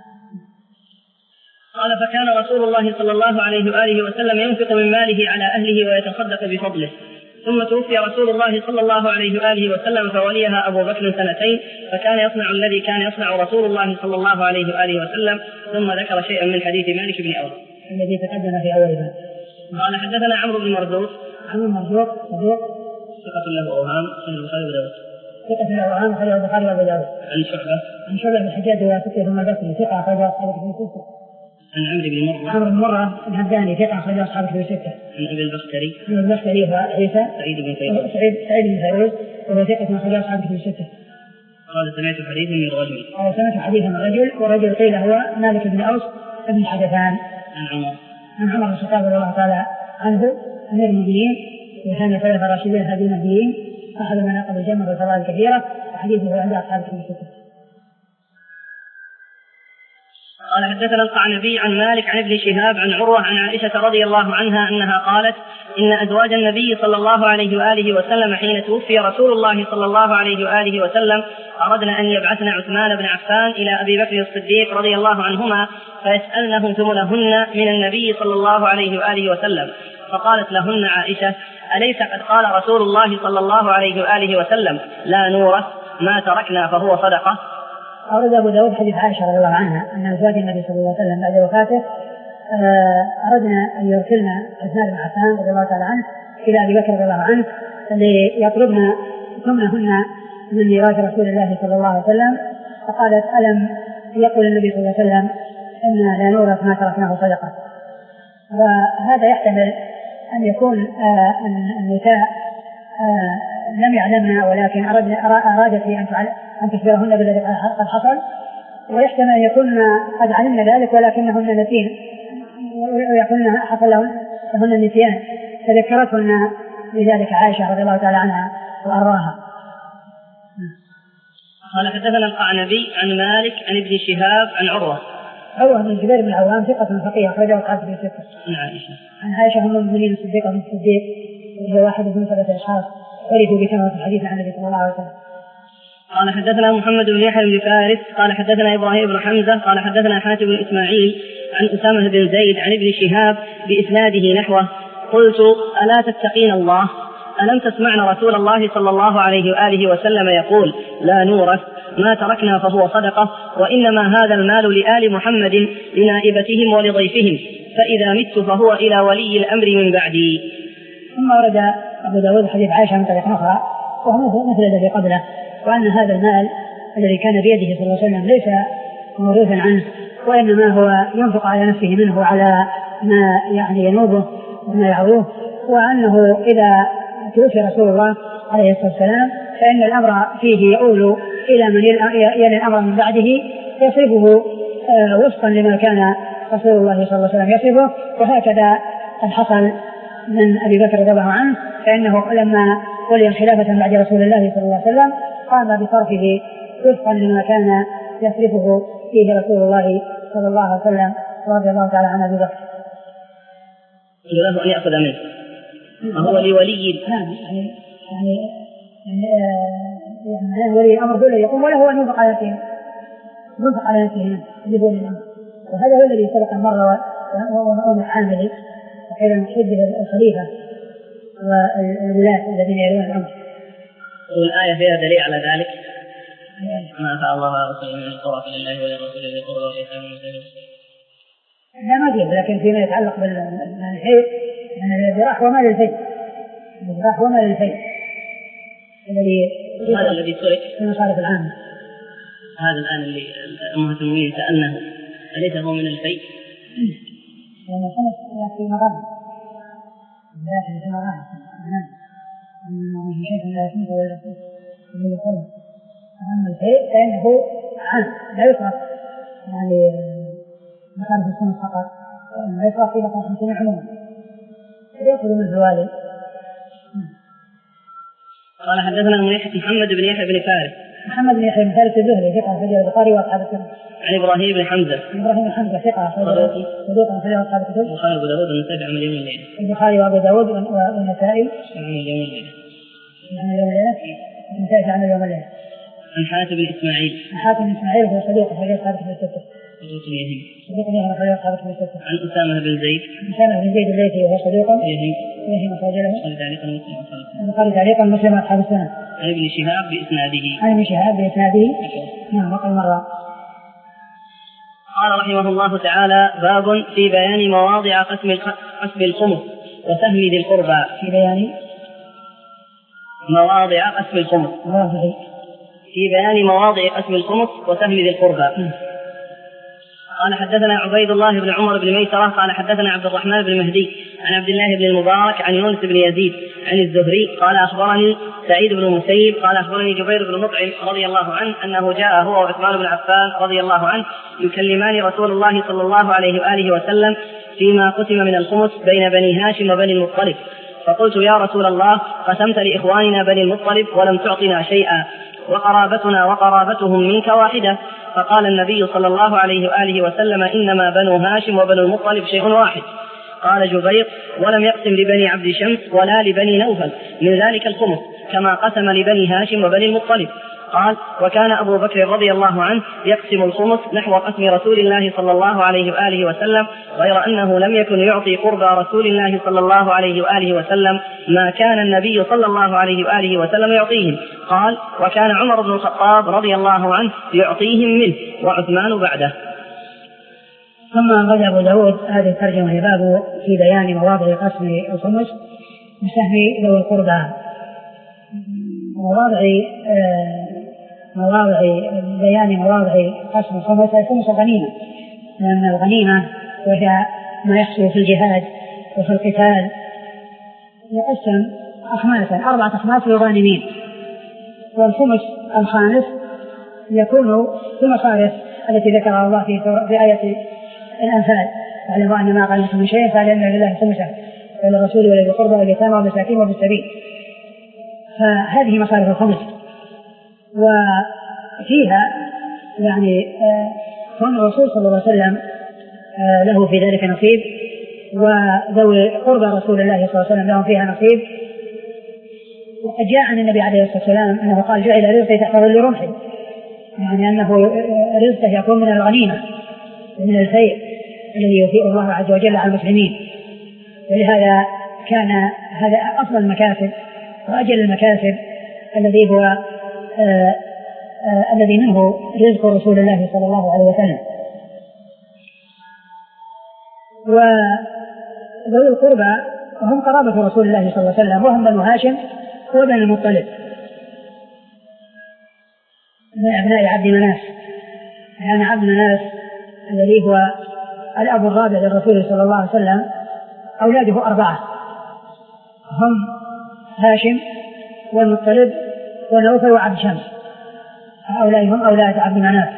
قال: فكان رسول الله صلى الله عليه وآله وسلم ينفق من ماله على أهله ويتصدق بفضله، ثم توفي رسول الله صلى الله عليه وآله وسلم فوليها أبو بكر سنتين، فكان يصنع الذي كان يصنع رسول الله صلى الله عليه وآله وسلم، ثم ذكر شيئا من حديث مالك بن أوس الذي تقدم في أول باب. قال: حدثنا عمرو بن مرزوق عمرو مرزوق صدوق ثقة له أوهام في البخاري وداود ثقة له أوهام في البخاري وداود عن شعبة عن شعبة بن الحجاج وثقة ثم البصري ثقة أخرج أصحاب كتب الستة عن عمرو بن مرة عمرو بن مرة الهمداني ثقة أخرج أصحاب كتب الستة عن أبي البختري عن البختري وعيسى سعيد بن فيروز سعيد سعيد بن فيروز وهو ثقة أخرج أصحاب كتب الستة. قال: سمعت حديثا من رجل قال سمعت حديثا من رجل ورجل قيل هو مالك بن أوس بن حدثان عن عمر عن عمر بن الخطاب رضي الله تعالى عنه أمير المؤمنين وكان الخلفاء الراشدين هادي المهديين أحد مناقب الجنة والفضائل الكثيرة وحديثه عند أصحاب كتب الستة. قال: حدثنا القعنبي عن مالك عن ابن شهاب عن عروة عن عائشة رضي الله عنها أنها قالت: إن أزواج النبي صلى الله عليه وآله وسلم حين توفي رسول الله صلى الله عليه وآله وسلم أردن أن يبعثن عثمان بن عفان إلى أبي بكر الصديق رضي الله عنهما فيسألنه ثمنهن من النبي صلى الله عليه وآله وسلم، فقالت لهن عائشة: أليس قد قال رسول الله صلى الله عليه وآله وسلم: لا نورث ما تركنا فهو صدقة؟ أورد أبو داود حديث عائشة رضي الله عنها أن أزواج النبي صلى الله عليه وسلم بعد وفاته أردنا أن يرسلن عثمان بن عفان رضي الله تعالى عنه إلى أبي بكر رضي الله عنه ليطلبن ثمنهن من ميراث رسول الله صلى الله عليه وسلم، فقالت: ألم يقول النبي صلى الله عليه وسلم إن لا نورث ما تركناه صدقة؟ وهذا يحتمل أن يكون النساء لم يعلمن ولكن أرادت أن تخبرهن بالذي قد حصل، ويحتمل أن يكون قد علمن ذلك ولكنهن نسين ويكون حصل لهن النسيان فذكرتهن بذلك عائشة رضي الله تعالى عنها وأرضاها. قال: حدثنا القعنبي عن مالك عن ابن شهاب عن عروة عروة بن الزبير بن العوام ثقة فقيه أخرجه أصحاب كتب الستة عن عائشة عن عائشة أم المؤمنين الصديقة بنت الصديق وهي واحد من ثلاثة أشخاص عرفوا بكثرة الحديث عن النبي صلى الله عليه وسلم. قال: حدثنا محمد بن يحيى بن فارس قال حدثنا إبراهيم بن حمزة قال حدثنا حاتم بن إسماعيل عن أسامة بن زيد عن ابن شهاب بإسناده نحوه. قلت: ألا تتقين الله؟ ألم تسمعن رسول الله صلى الله عليه وآله وسلم يقول لا نورث ما تركنا فهو صدقة وإنما هذا المال لآل محمد لنائبتهم ولضيفهم فإذا مت فهو إلى ولي الأمر من بعدي. ثم ورد أبو داود حديث عائشة من طريق أخرى وهو مثل الذي قبله وأن هذا المال الذي كان بيده صلى الله عليه وسلم ليس موروثا عنه وإنما هو ينفق على نفسه منه على ما يعني ينوبه وما يعروه وأنه إذا توفي رسول الله عليه الصلاة والسلام فإن الأمر فيه يؤول إلى من يلي الأمر من بعده يصرفه وفقا لما كان رسول الله صلى الله عليه وسلم يصرفه. وهكذا قد حصل من أبي بكر رضي الله عنه فإنه لما ولي الخلافة بعد رسول الله صلى الله عليه وسلم قام بصرفه وفقا لما كان يصرفه فيه رسول الله صلى الله عليه وسلم رضي الله تعالى عن أبي بكر. له أن يأخذ منه وهو لولي يعني يعني يعني ولي الأمر هو الذي يقوم وله أن ينفق على نفسه ينفق على نفسه لولي الأمر وهذا هو الذي سبق المرة وهو عامل وحين يحدد الخليفة والولاة الذين يلون الأمر. والآية فيها دليل على ذلك ما أفاء الله على رسوله من القرى فلله ولرسوله ذي القربى واليتامى والمساكين. لا ما فيه لكن فيما يتعلق بالحيث من الذراح وما للفيء الذراح وما للفيء الذي هذا الذي ترك في مصارف العامة. هذا الآن اللي أمهات المؤمنين سألناه أليس هو من الفيء؟ لأن الخمس في مغانم لكن في مغانم من شيء لا يسمى ولا يسمى يقول أما الفيء فإنه عام لا يصرف يعني مكان في الخمس فقط لا يصرف في مكان خمسين عموما يأخذ من الزوالي. قال حدثنا محمد بن يحيى بن فارس محمد بن يحيى بن فارس الزهري ثقة أخرجه البخاري وأصحاب السنن. عن إبراهيم بن حمزة إبراهيم بن حمزة ثقة صدوق أخرجه أصحاب الكتب. البخاري وأبو داود والنسائي عن اليوم الليلة. البخاري وأبو داود والنسائي عن اليوم الليلة. عن اليوم الليلة. النسائي عن اليوم الليلة. عن حاتم بن إسماعيل. عن حاتم بن إسماعيل هو صدوق أخرجه أصحاب الكتب. صدوق يهم. صدوق يهم أخرجه أصحاب الكتب. عن أسامة بن زيد. أسامة بن زيد الليثي وهو صدوق يهم. يهم أخرجه. البخاري تعليقا مسلم أصحاب السنن. عن ابن شهاب بإسناده. عن ابن شهاب بإسناده. نعم وقال مرة. قال رحمه الله تعالى باب في بيان مواضع قسم قسم الخمس وسهم ذي القربى. في بيان مواضع قسم الخمس. مواضع. في بيان مواضع قسم الخمس وسهم ذي القربى. قال حدثنا عبيد الله بن عمر بن ميسرة قال حدثنا عبد الرحمن بن مهدي عن عبد الله بن المبارك عن يونس بن يزيد عن الزهري قال أخبرني سعيد بن المسيب قال أخبرني جبير بن مطعم رضي الله عنه أنه جاء هو وعثمان بن عفان رضي الله عنه يكلمان رسول الله صلى الله عليه وآله وسلم فيما قسم من الخمس بين بني هاشم وبني المطلب فقلت يا رسول الله قسمت لإخواننا بني المطلب ولم تعطنا شيئا وقرابتنا وقرابتهم منك واحدة فقال النبي صلى الله عليه وآله وسلم إنما بنو هاشم وبنو المطلب شيء واحد. قال جبير ولم يقسم لبني عبد شمس ولا لبني نوفل من ذلك الخمس كما قسم لبني هاشم وبني المطلب. قال وكان أبو بكر رضي الله عنه يقسم الخمس نحو قسم رسول الله صلى الله عليه وآله وسلم غير أنه لم يكن يعطي قربى رسول الله صلى الله عليه وآله وسلم ما كان النبي صلى الله عليه وآله وسلم يعطيهم. قال وكان عمر بن الخطاب رضي الله عنه يعطيهم منه وعثمان بعده. ثم قال أبو داود هذه الترجمة هي باب في بيان مواضع قسم الخمس بسهم ذوي القربى. مواضع آه مواضع بيان مواضع قسم الخمس الخمس غنيمة لأن الغنيمة وهي ما يحصل في الجهاد وفي القتال يقسم أخماسا أربعة أخماس للغانمين والخمس الخامس يكون في المصارف التي ذكرها الله في في آية الأنفال اعلموا أن ما غنمتم من شيء فلأن لله خمسه وللرسول ولذي القربى واليتامى والمساكين وابن السبيل. فهذه مصارف الخمس وفيها يعني كون الرسول صلى الله عليه وسلم له في ذلك نصيب وذوي قربى رسول الله صلى الله عليه وسلم لهم فيها نصيب. وقد جاء عن النبي عليه الصلاة والسلام أنه قال جعل رزقي تحت ظل رمحي يعني أنه رزقه يكون من الغنيمة من الفيء الذي يفيء الله عز وجل على المسلمين. ولهذا كان هذا أفضل المكاسب وأجل المكاسب الذي هو آآ آآ الذي منه رزق رسول الله صلى الله عليه وسلم. وذوي القربى وهم قرابة رسول الله صلى الله عليه وسلم، وهم بنو هاشم وبنو المطلب من أبناء عبد مناف، يعني عبد مناف الذي هو الأب الرابع للرسول صلى الله عليه وسلم أولاده أربعة، هم هاشم والمطلب ونوفل وعبد شمس، هؤلاء هم أولاد عبد مناف.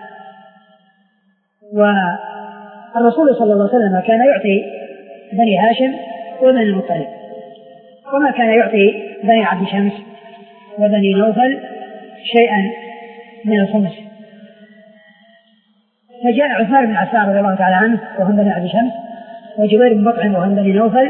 والرسول صلى الله عليه وسلم كان يعطي بني هاشم وبني المطلب، وما كان يعطي بني عبد شمس وبني نوفل شيئا من الخمس. فجاء عثمان بن عفان رضي الله تعالى عنه وهم بني عبد شمس، وجبير بن مطعم وهم بني نوفل،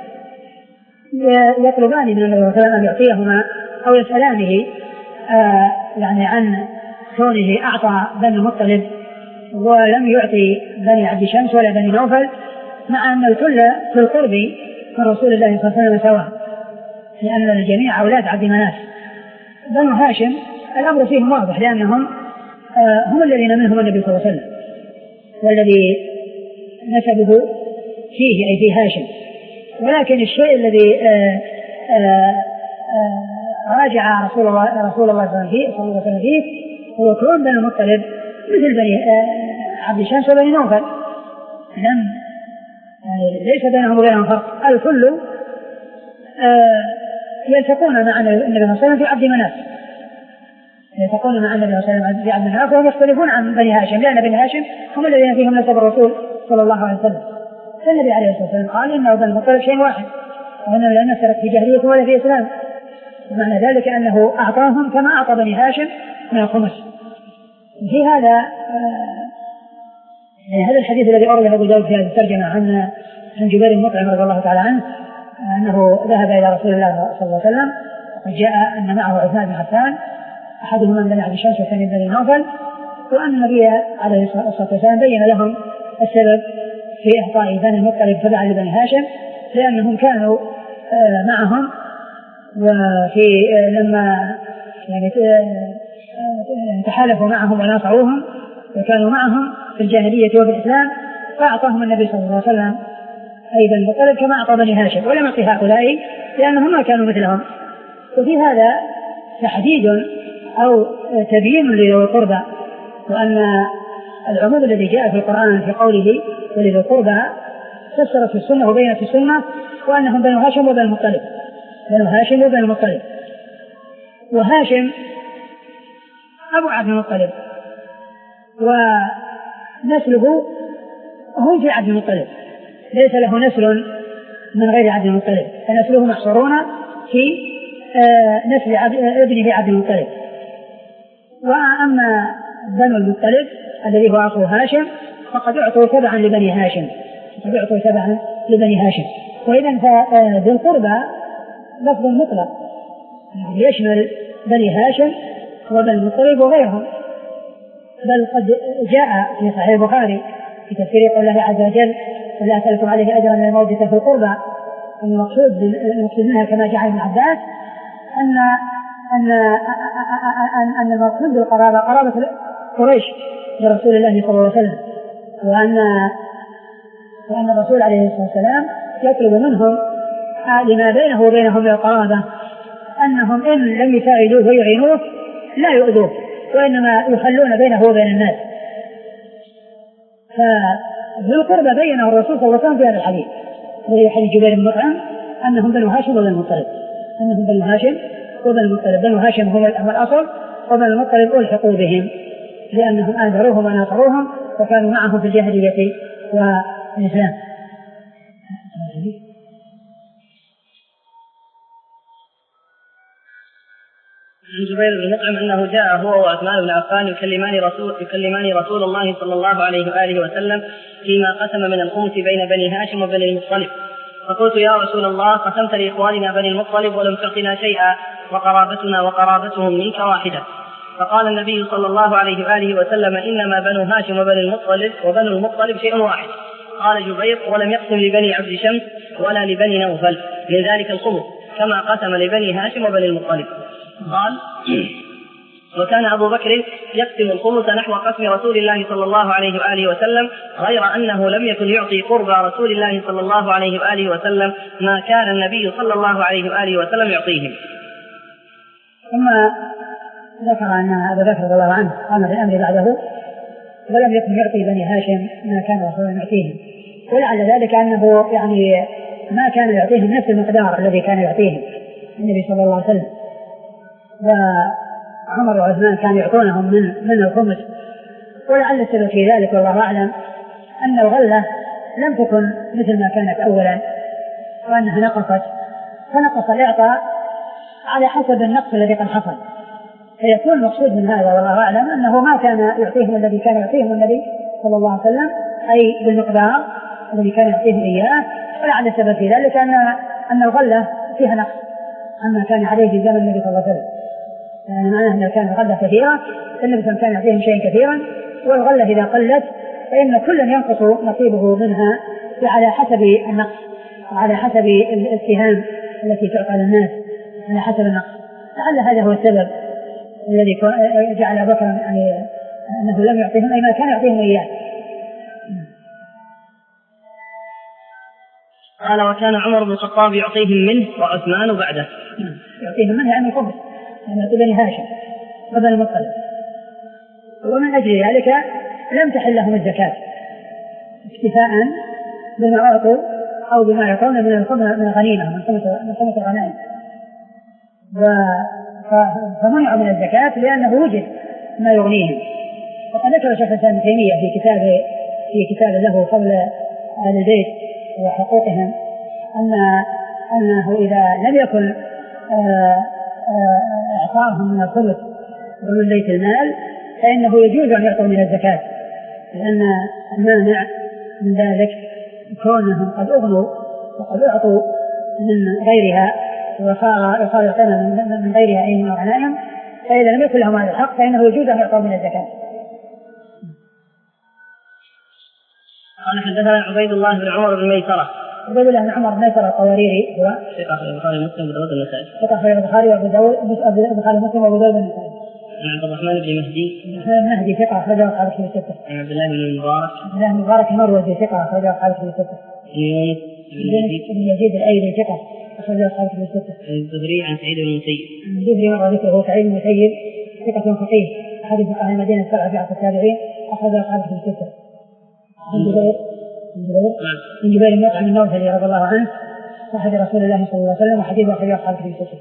يطلبان من النبي صلى الله عليه وسلم أن يعطيهما أو يسألانه آه يعني عن كونه أعطى بني المطلب ولم يعطي بني عبد شمس ولا بني نوفل، مع أن الكل في القرب من رسول الله صلى الله عليه وسلم سواء، لأن الجميع أولاد عبد مناف. بنو هاشم الأمر فيهم واضح، لأنهم آه هم الذين منهم النبي صلى الله عليه وسلم، والذي نسبه فيه أي في هاشم. ولكن الشيء الذي آآ آآ آآ راجع رسول الله رسول الله صلى الله عليه وسلم فيه هو كون بني المطلب مثل بني عبد شمس وبني نوفل، لم يعني ليس بينهم وبينهم فرق، الكل يلتقون مع النبي صلى الله عليه وسلم في عبد مناف، يلتقون مع النبي صلى الله عليه وسلم في عبد مناف، وهم يختلفون عن بني هاشم، لأن بني هاشم هم الذين فيهم نسب الرسول صلى الله عليه وسلم. فالنبي عليه الصلاة والسلام قال إنه بني المطلب شيء واحد، وأنه لا نفرق في جاهلية ولا في إسلام، ومعنى ذلك أنه أعطاهم كما أعطى بني هاشم من الخمس. في هذا يعني هذا الحديث الذي أورده أبو داود في هذه الترجمة عن عن جبير بن مطعم رضي الله تعالى عنه أنه ذهب إلى رسول الله صلى الله عليه وسلم، وقد جاء أن معه عثمان بن عفان أحدهما من بني عبد شمس والثاني من بني نوفل، وأن النبي عليه الصلاة والسلام بين لهم السبب في إعطاء بني المطلب تبعا لبني هاشم، لأنهم كانوا معهم وفي لما يعني تحالفوا معهم وناصروهم وكانوا معهم في الجاهلية وفي الإسلام، فأعطاهم النبي صلى الله عليه وسلم أي بني المطلب كما أعطى بني هاشم، ولم يعطي هؤلاء لأنهم ما كانوا مثلهم. وفي هذا تحديد أو تبيين لذوي القربى، وأن العموم الذي جاء في القرآن في قوله ولذوي القربى فسرت في السنة وبينت في السنة، وأنهم بنو هاشم وبنو المطلب، بنو هاشم وبنو المطلب. وهاشم أبو عبد المطلب ونسله هم في عبد المطلب، ليس له نسل من غير عبد المطلب، فنسله محصورون في نسل ابنه عبد المطلب. وأما بنو المطلب الذي هو أخو هاشم فقد أعطوا تبعا لبني هاشم، فقد أعطوا تبعا لبني هاشم. وإذن فذي القربى لفظ مطلق يشمل بني هاشم وبني المطلب وغيرهم، بل قد جاء في صحيح البخاري في تفسير قول الله عز وجل ولا أسألكم عليه أجرا من الموجة في القربى، المقصود المقصود منها كما جاء ابن عباس أن أن أن المقصود بالقرابة قرابة قريش لرسول الله صلى الله عليه وسلم، وأن وأن الرسول عليه الصلاة والسلام يطلب منهم لما بينه وبينهم من القرابة أنهم إن لم يساعدوه ويعينوه لا يؤذوه، وإنما يخلون بينه وبين الناس. فذو القربى بينه الرسول صلى الله عليه وسلم في هذا الحديث الذي حديث جبير بن مطعم أنهم بنو هاشم وبنو المطلب، أنهم بنو هاشم وبنو المطلب، بنو هاشم هم الأصل وبنو المطلب ألحقوا بهم لأنهم آذروهم وناصروهم وكانوا معهم في الجاهلية والإسلام. عن جبير بن مطعم أنه جاء هو وعثمان بن عفان يكلمان رسول, يكلمان رسول الله صلى الله عليه وآله وسلم فيما قسم من الخمس بين بني هاشم وبني المطلب، فقلت يا رسول الله قسمت لإخواننا بني المطلب ولم تعطنا شيئا وقرابتنا وقرابتهم منك واحدة. فقال النبي صلى الله عليه وآله وسلم إنما بنو هاشم وبني المطلب وبنو المطلب شيء واحد. قال جبير ولم يقسم لبني عبد شمس ولا لبني نوفل من ذلك الخمس، كما قسم لبني هاشم وبني المطلب. قال: وكان أبو بكر يقسم الخمس نحو قسم رسول الله صلى الله عليه وآله وسلم، غير أنه لم يكن يعطي قرب رسول الله صلى الله عليه وآله وسلم ما كان النبي صلى الله عليه وآله وسلم يعطيهم. ثم ذكر أن أبا بكر رضي الله عنه قام بالأمر بعده ولم يكن يعطي بني هاشم ما كان رسول الله يعطيهم، ولعل ذلك أنه يعني ما كان يعطيهم نفس المقدار الذي كان يعطيهم النبي صلى الله عليه وسلم، وعمر وعثمان كانوا يعطونهم من من الخمس، ولعل السبب في ذلك والله أعلم أن الغلة لم تكن مثل ما كانت أولا، وأنها نقصت، فنقص الإعطاء على حسب النقص الذي قد حصل، فيكون المقصود من هذا والله أعلم أنه ما كان يعطيهم الذي كان يعطيهم النبي صلى الله عليه وسلم أي بالمقدار الذي كان يعطيهم إياه، ولعل السبب في ذلك أن أن الغلة فيها نقص عما كان عليه في زمن النبي صلى الله عليه وسلم، يعني معناه أن كان الغلة كثيرة، النبي صلى الله عليه وسلم كان يعطيهم شيئا كثيرا، والغلة إذا قلت فإن كل ينقص نصيبه منها على حسب النقص وعلى حسب السهام التي تعطى للناس على حسب النقص. لعل هذا هو السبب الذي جعل أبو بكر يعني أنه لم يعطيهم أي ما كان يعطيهم إياه. قال: وكان عمر بن الخطاب يعطيهم منه وعثمان بعده. يعطيهم منه يعني الخمس، يعني يعطي بني هاشم وبني المطلب، ومن أجل ذلك لم تحل لهم الزكاة اكتفاء بما أعطوا أو بما يعطون من من الغنيمة من خمس الغنائم، فمنعوا من الزكاة لأنه وجد ما يغنيهم. وقد ذكر شيخ الإسلام ابن تيمية في كتاب في كتاب له فضل أهل البيت وحقوقهم أن أنه إذا لم يكن إعطاهم من الخمس ومن بيت المال فإنه يجوز أن يعطوا من الزكاة، لأن المانع من ذلك كونهم قد أغنوا وقد أعطوا من غيرها وصار يصار يعطون من غيرها أي من الغنائم، فإذا لم يكن لهم هذا الحق فإنه يجوز أن يعطوا من الزكاة. قال: حدثنا عبيد الله بن عمر بن ميسرة. عبيد الله بن عمر بن ميسرة الطواريري هو ثقة أخرجه البخاري ومسلم وأبو داود والنسائي. ثقة أخرجه البخاري وأبو داود البخاري ومسلم وأبو داود والنسائي. عن عبد الرحمن بن مهدي. عبد الرحمن بن مهدي ثقة أخرجه أصحاب الكتب الستة. عن عبد الله بن المبارك. عبد الله بن المبارك المروزي ثقة أخرجه أصحاب الكتب الستة. عن يونس بن يزيد الأيلي ثقة أخرجه أصحاب الكتب الستة. عن الزهري عن سعيد بن المسيب. عن الزهري مر ذكره سعيد بن المسيب ثقة فقيه أحد فقهاء المدينة السبعة في عصر التابعين أخرجه أصحاب الكتب الستة. عن جبير من جبير بن مطعم النوفلي رضي الله عنه صاحب رسول الله صلى الله عليه وسلم وحديث أخرجه أصحاب الكتب الستة.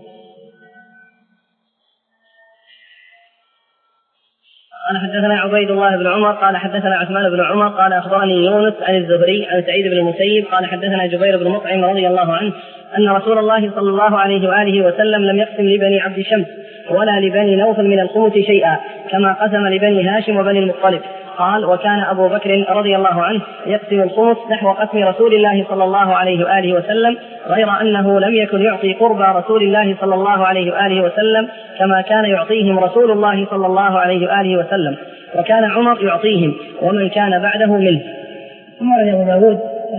قال: حدثنا عبيد الله بن عمر قال حدثنا عثمان بن عمر قال أخبرني يونس عن الزهري عن سعيد بن المسيب قال حدثنا جبير بن مطعم رضي الله عنه أن رسول الله صلى الله عليه وآله وسلم لم يقسم لبني عبد شمس ولا لبني نوفل من الخمس شيئا كما قسم لبني هاشم وبني المطلب. قال: وكان أبو بكر رضي الله عنه يقسم الخمس نحو قسم رسول الله صلى الله عليه وآله وسلم، غير أنه لم يكن يعطي قرب رسول الله صلى الله عليه وآله وسلم كما كان يعطيهم رسول الله صلى الله عليه وآله وسلم، وكان عمر يعطيهم ومن كان بعده منه. ثم ورد أبو داود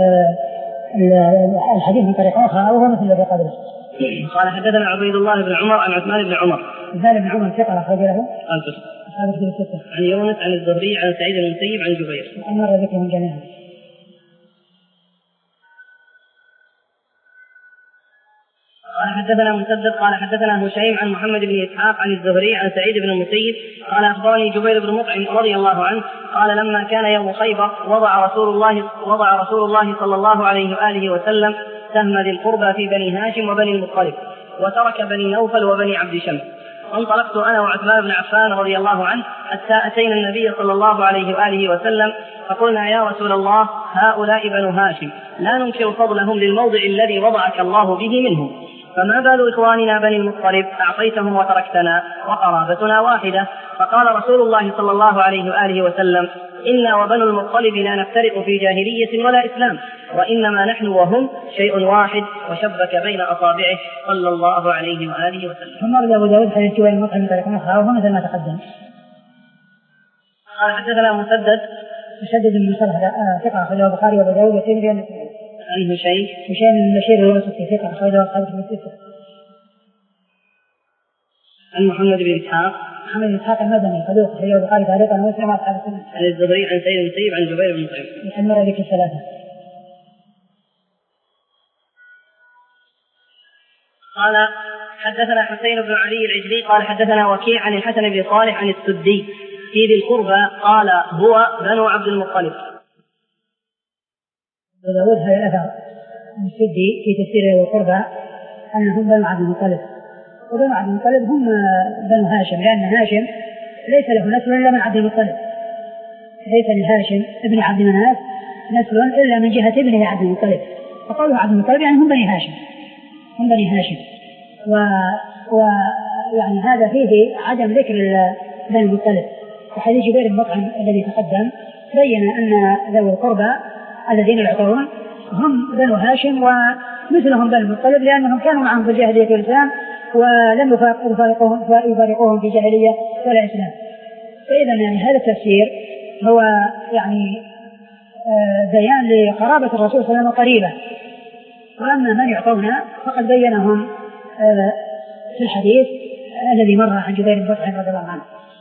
الحديث من طريق أخرى وهو مثل الذي قبله. قال: حدثنا عبيد الله بن عمر عن عثمان بن عمر. عثمان بن عمر ثقة أخرج له عن يونس عن الزهري عن سعيد بن المسيب عن جبير. مر ذكرهم جميعا. قال: حدثنا مسدد قال حدثنا هشيم عن محمد بن إسحاق عن الزهري عن سعيد بن المسيب قال أخبرني جبير بن مطعم رضي الله عنه قال: لما كان يوم خيبر وضع رسول الله وضع رسول الله صلى الله عليه وآله وسلم سهم ذي القربى في بني هاشم وبني المطلب وترك بني نوفل وبني عبد شمس. فانطلقت أنا وعثمان بن عفان رضي الله عنه حتى أتينا النبي صلى الله عليه وآله وسلم فقلنا: يا رسول الله، هؤلاء بنو هاشم لا ننكر فضلهم للموضع الذي وضعك الله به منهم، فما بال إخواننا بني المطلب أعطيتهم وتركتنا وقرابتنا واحدة؟ فقال رسول الله صلى الله عليه وآله وسلم: إنا وبنو المطلب لا نفترق في جاهلية ولا إسلام، وإنما نحن وهم شيء واحد، وشبك بين أصابعه صلى الله عليه وآله وسلم. ثم ورد أبو داود حديث جبير بن مطعم من طريق أخرى وهو مثل ما تقدم. قال: حدثنا مسدد مسدد بن مسرهد ثقة أخرجه البخاري وأبو داود والترمذي والنسائي. عن هشيم هشيم بن بشير الواسطي ثقة أخرجه أصحاب الكتب الستة. عن محمد بن إسحاق محمد بن إسحاق المدني صدوق أخرجه البخاري تعليقا ومسلم وأصحاب السنة. عن الزهري عن سعيد بن المسيب عن جبير بن مطعم. يحمل ذكر الثلاثة. قال حدثنا حسين بن علي العجلي قال حدثنا وكيع عن الحسن بن صالح عن السدي في ذي القربى قال هو بنو عبد المطلب. وداود هذا الأثر عن السدي في تفسير ذي القربى أنهم بنو عبد المطلب، وبنو عبد المطلب هم بنو هاشم، لأن هاشم ليس له نسل إلا من عبد المطلب، ليس لهاشم ابن عبد مناف نسل إلا من جهة ابنه عبد المطلب، فقالوا عبد المطلب يعني هم بني هاشم، هم بني هاشم. و... و يعني هذا فيه عدم ذكر بني المطلب. وحديث جبير بن مطعم الذي تقدم بين أن ذوي القربى الذين يعطون هم بنو هاشم ومثلهم بني المطلب، لأنهم كانوا معهم في الجاهلية والإسلام ولم يفارقوهم يفارقوهم في جاهلية ولا إسلام. فإذا يعني هذا التفسير هو يعني بيان لقرابة الرسول صلى الله عليه وسلم قريبة. وأما من يعطون فقد بينهم في الحديث الذي مر عن جبير بن مطعم رضي الله عنه.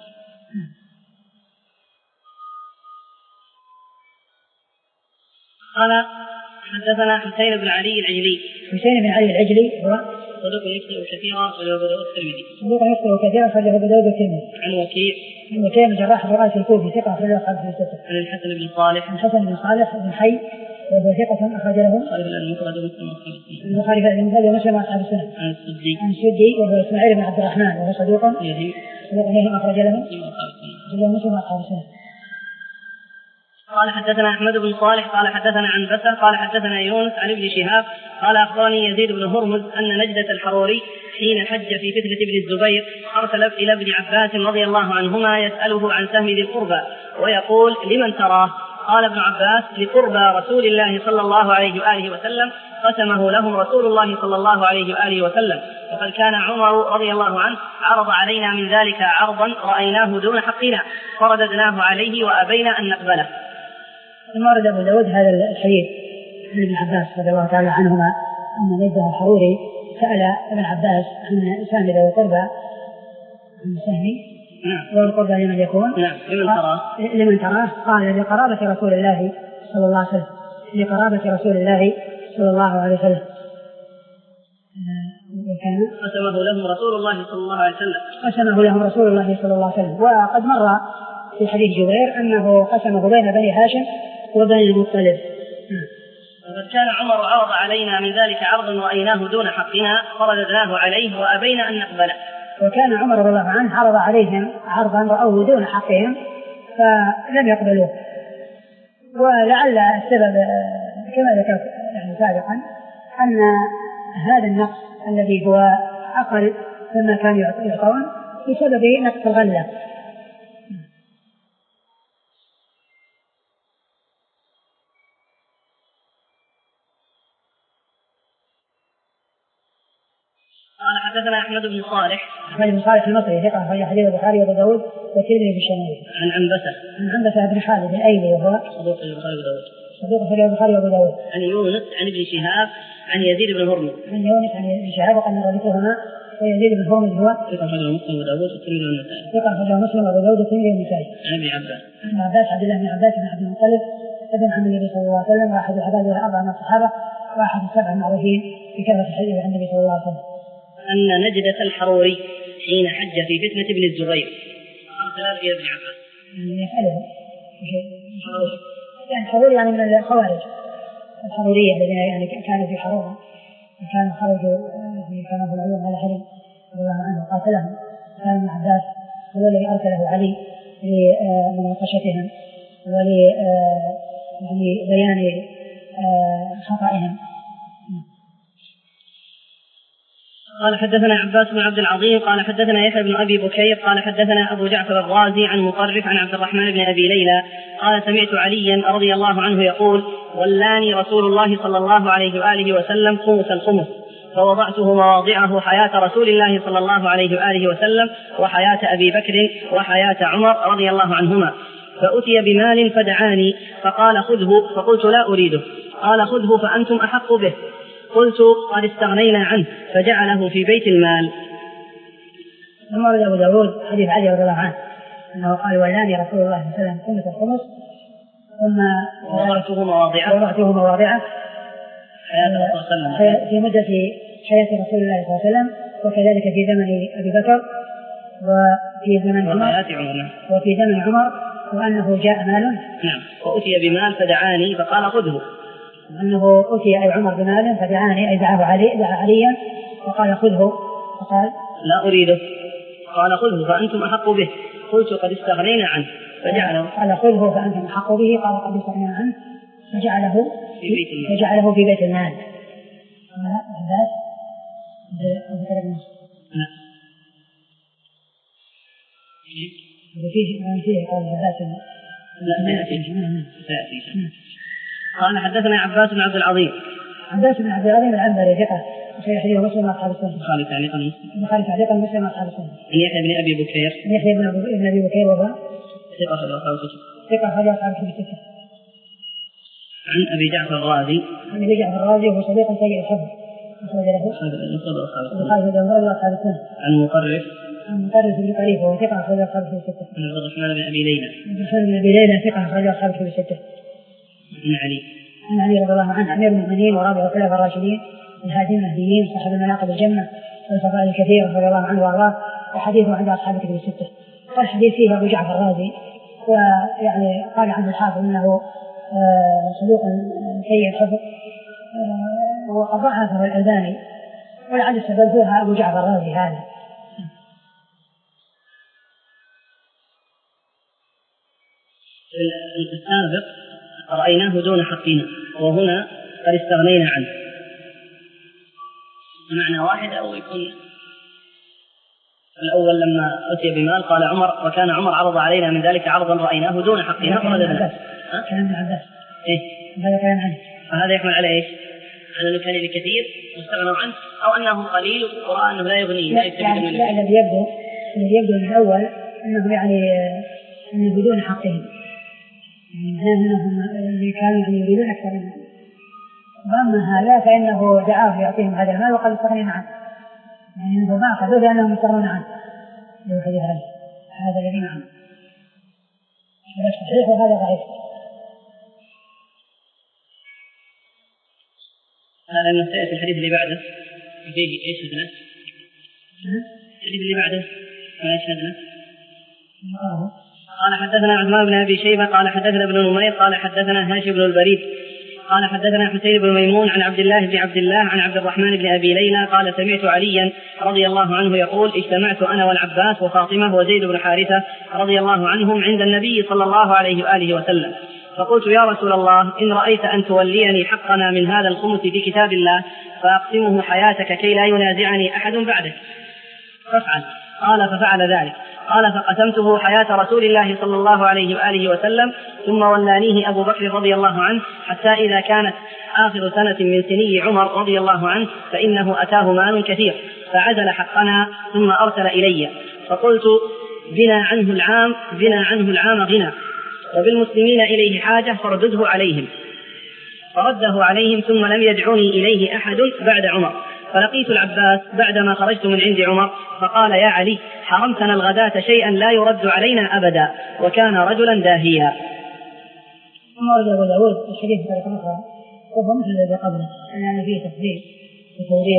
قال حدثنا حسين بن علي العجلي. حسين بن علي العجلي هو صدوق يخطئ كثيرا أخرجه أبو داود والترمذي. صدوق يخطئ كثيرا أخرجه أبو داود والترمذي. عن وكيع. عن وكيع بن جراح الرؤاسي الكوفي ثقة أخرجه أصحاب الستة. عن الحسن بن صالح. عن الحسن بن صالح بن حي وهو ثقة أخرج له البخاري في المفرد ومسلم وأصحاب السنة. عن السدي. عن السدي وهو إسماعيل بن عبد الرحمن وهو صدوق يهم. صدوق يهم أخرج له مسلم وأصحاب السنة. قال حدثنا أحمد بن صالح قال حدثنا عن بسر قال حدثنا يونس عن ابن شهاب قال أخبرني يزيد بن هرمز أن نجدة الحروري حين حج في فتنة ابن الزبير أرسل إلى ابن عباس رضي الله عنهما يسأله عن سهم ذي القربى ويقول لمن تراه؟ قال ابن عباس لقربى رسول الله صلى الله عليه وآله وسلم قسمه لهم رسول الله صلى الله عليه وآله وسلم، وقد كان عمر رضي الله عنه عرض علينا من ذلك عرضا رأيناه دون حقنا فرددناه عليه وأبينا أن نقبله. ورد أبو داود هذا الحديث عن ابن عباس رضي الله تعالى عنهما أن نجده الحروري سأل ابن عباس عن سهم ذوي القربى عن سهمي ذوي القربى لمن يكون؟ نعم. لمن تراه؟ لمن تراه؟ قال لقرابة رسول الله صلى الله عليه وسلم، لقرابة رسول الله صلى الله عليه وسلم. وكان قسمه لهم رسول الله صلى الله عليه وسلم. قسمه لهم رسول الله صلى الله عليه وسلم. وقد مر في حديث جبير أنه قسمه بين بني هاشم وبني المطلب. وقد كان عمر عرض علينا من ذلك عرضا رأيناه دون حقنا فرددناه عليه وأبينا أن نقبله. وكان عمر رضي الله عنه عرض عليهم عرضا رأوه دون حقهم فلم يقبلوه. ولعل السبب كما ذكرت يعني سابقا أن هذا النقص الذي هو أقل مما كانوا يعطون بسبب نقص الغلة. قال حدثنا أحمد بن صالح. أحمد بن صالح المصري ثقة أخرج حديث البخاري وأبو داود والترمذي في الشمال. عن عنبسة. عن عنبسة بن خالد الأيلي وهو صدوق البخاري وأبو داود. صدوق البخاري وأبو داود. عن يونس عن ابن شهاب عن يزيد بن هرمز. عن يونس عن ابن شهاب وقد مر ذكرهما. ويزيد بن هرمز هو ثقة أخرجه مسلم وأبو داود والترمذي والنسائي. ثقة أخرجه مسلم وأبو داود والترمذي والنسائي. عن ابن عباس. عن عباس عبد الله بن عباس بن عبد المطلب ابن عم النبي صلى الله عليه وسلم وأحد العباد الأربعة من الصحابة وأحد السبع المعروفين بكثرة الحديث عن النبي صلى الله عليه وسلم. أن نجدة الحروري حين حج في فتنة ابن الزبير أرسل إلى ابن عباس يسأله يعني حرور يعني من الخوارج الحرورية الذين يعني كانوا في حرورة وكانوا خرجوا في كانوا في العلوم على حرم رضي الله عنه قاتلهم. كان ابن عباس هو الذي أرسله علي لمناقشتهم ول يعني بيان خطئهم. قال حدثنا عباس بن عبد العظيم قال حدثنا يحيى بن أبي بكير قال حدثنا أبو جعفر الرازي عن مطرف عن عبد الرحمن بن أبي ليلى قال سمعت عليا رضي الله عنه يقول ولاني رسول الله صلى الله عليه وآله وسلم خمس الخمس فوضعته مواضعه حياة رسول الله صلى الله عليه وآله وسلم وحياة أبي بكر وحياة عمر رضي الله عنهما. فأتي بمال فدعاني فقال خذه فقلت لا أريده. قال خذه فأنتم أحق به. قلت قد استغنينا عنه فجعله في بيت المال. ثم ورد أبو داود حديث علي رضي الله عنه أنه قال ولاني رسول الله صلى الله عليه وسلم خمس الخمس ثم وضعته مواضعه وضعته مواضعه حياة الرسول صلى الله عليه وسلم في مدة حياة رسول الله صلى الله عليه وسلم، وكذلك في زمن أبي بكر وفي زمن عمر وفي زمن عمر وأنه جاء مال نعم وأتي بمال فدعاني فقال خذه، أنه أتي أي عمر بمال فدعاني أي دعاه علي دعا عليا وقال خذه فقال لا أريده، قال خذه فأنتم أحق به، قلت قد استغنينا عنه فجعله قال خذه فأنتم أحق به، قال قد استغنينا عنه فجعله في بيت المال فجعله في بيت المال. عباس أبو بكر بن نعم وفيه فيه قال عباس لا يأتي سيأتي. قال حدثنا عباس بن عبد العظيم عباس بن عبد العظيم العنبري ثقة وفي حديث مسلم أصحاب السنة البخاري تعليقا مسلم البخاري تعليقا مسلم أصحاب السنة عن يحيى بن أبي بكير يحيى بن أبي بكير وهو ثقة في أصحاب الكتب ثقة أخرج أصحاب الكتب. عن أبي جعفر الرازي عن أبي جعفر الرازي وهو صديق سيء الحفظ أخرج له البخاري وأصحاب السنة. عن مقرف عن مقرف بن طريف وهو ثقة أخرج أصحاب الكتب. عن عبد الرحمن بن أبي ليلى عبد الرحمن بن أبي ليلى ثقة أخرج أصحاب الكتب. عن علي عن علي رضي الله عنه أمير المؤمنين ورابع الخلفاء الراشدين الهادي المهديين صاحب المناقب الجنة والفضائل الكثيرة رضي الله عنه وأرضاه، وحديثه عند أصحاب الكتب الستة. والحديث فيه أبو جعفر الرازي، ويعني قال عنه الحافظ أنه صدوق سيء الحفظ وقد ضعفه الألباني، ولعل السبب فيها أبو جعفر الرازي هذا. السابق رأيناه دون حقنا وهنا قد استغنينا عنه، معنى واحد أو يكون الأول لما أتي بمال قال عمر وكان عمر عرض علينا من ذلك عرضا رأيناه دون حقنا فرددنا. كلام ابن عباس إيه هذا كلام عنه، فهذا يحمل على إيش؟ على أنه كان بكثير واستغنوا عنه أو أنه قليل ورأى أنه لا يغني لا يستفيد منه. لا الذي يبدو الذي يبدو من الأول أنه يعني أنه بدون حقهم، يعني أنهم اللي كانوا يعني يريدون أكثر منه، وأما هذا فإنه دعاه يعطيهم هذا المال وقد استغنينا عنه، يعني أنه ما أخذوا لأنهم يستغنون عنه. لو حديث هذا هذا الذي نعم هذا صحيح وهذا ضعيف. هذا من سيأتي الحديث اللي بعده فيه إيش هدنا؟ الحديث اللي بعده ما إيش هدنا؟ قال حدثنا عثمان بن أبي شيبة قال حدثنا ابن نمير قال حدثنا هاشم بن البريد قال حدثنا حسين بن ميمون عن عبد الله بن عبد الله عن عبد الرحمن بن أبي ليلى قال سمعت عليا رضي الله عنه يقول اجتمعت أنا والعباس وفاطمة وزيد بن حارثة رضي الله عنهم عند النبي صلى الله عليه وآله وسلم، فقلت يا رسول الله إن رأيت أن توليني حقنا من هذا الخمس في كتاب الله فأقسمه حياتك كي لا ينازعني أحد بعدك فافعل. قال ففعل ذلك. قال فقسمته حياة رسول الله صلى الله عليه وآله وسلم ثم ولانيه أبو بكر رضي الله عنه حتى إذا كانت آخر سنة من سني عمر رضي الله عنه فإنه أتاه مال كثير فعزل حقنا ثم أرسل إلي فقلت بنا عنه العام بنا عنه العام غنى وبالمسلمين إليه حاجة فردده عليهم، فرده عليهم ثم لم يدعوني إليه أحد بعد عمر. فلقيت العباس بعدما خرجت من عند عمر فقال يا علي حرمتنا الغداة شيئا لا يرد علينا أبدا وكان رجلا داهيا. ثم ورد أبو داود الحديث بطريقة أخرى وهو مثل الذي قبله يعني فيه تفضيل وتوضيح.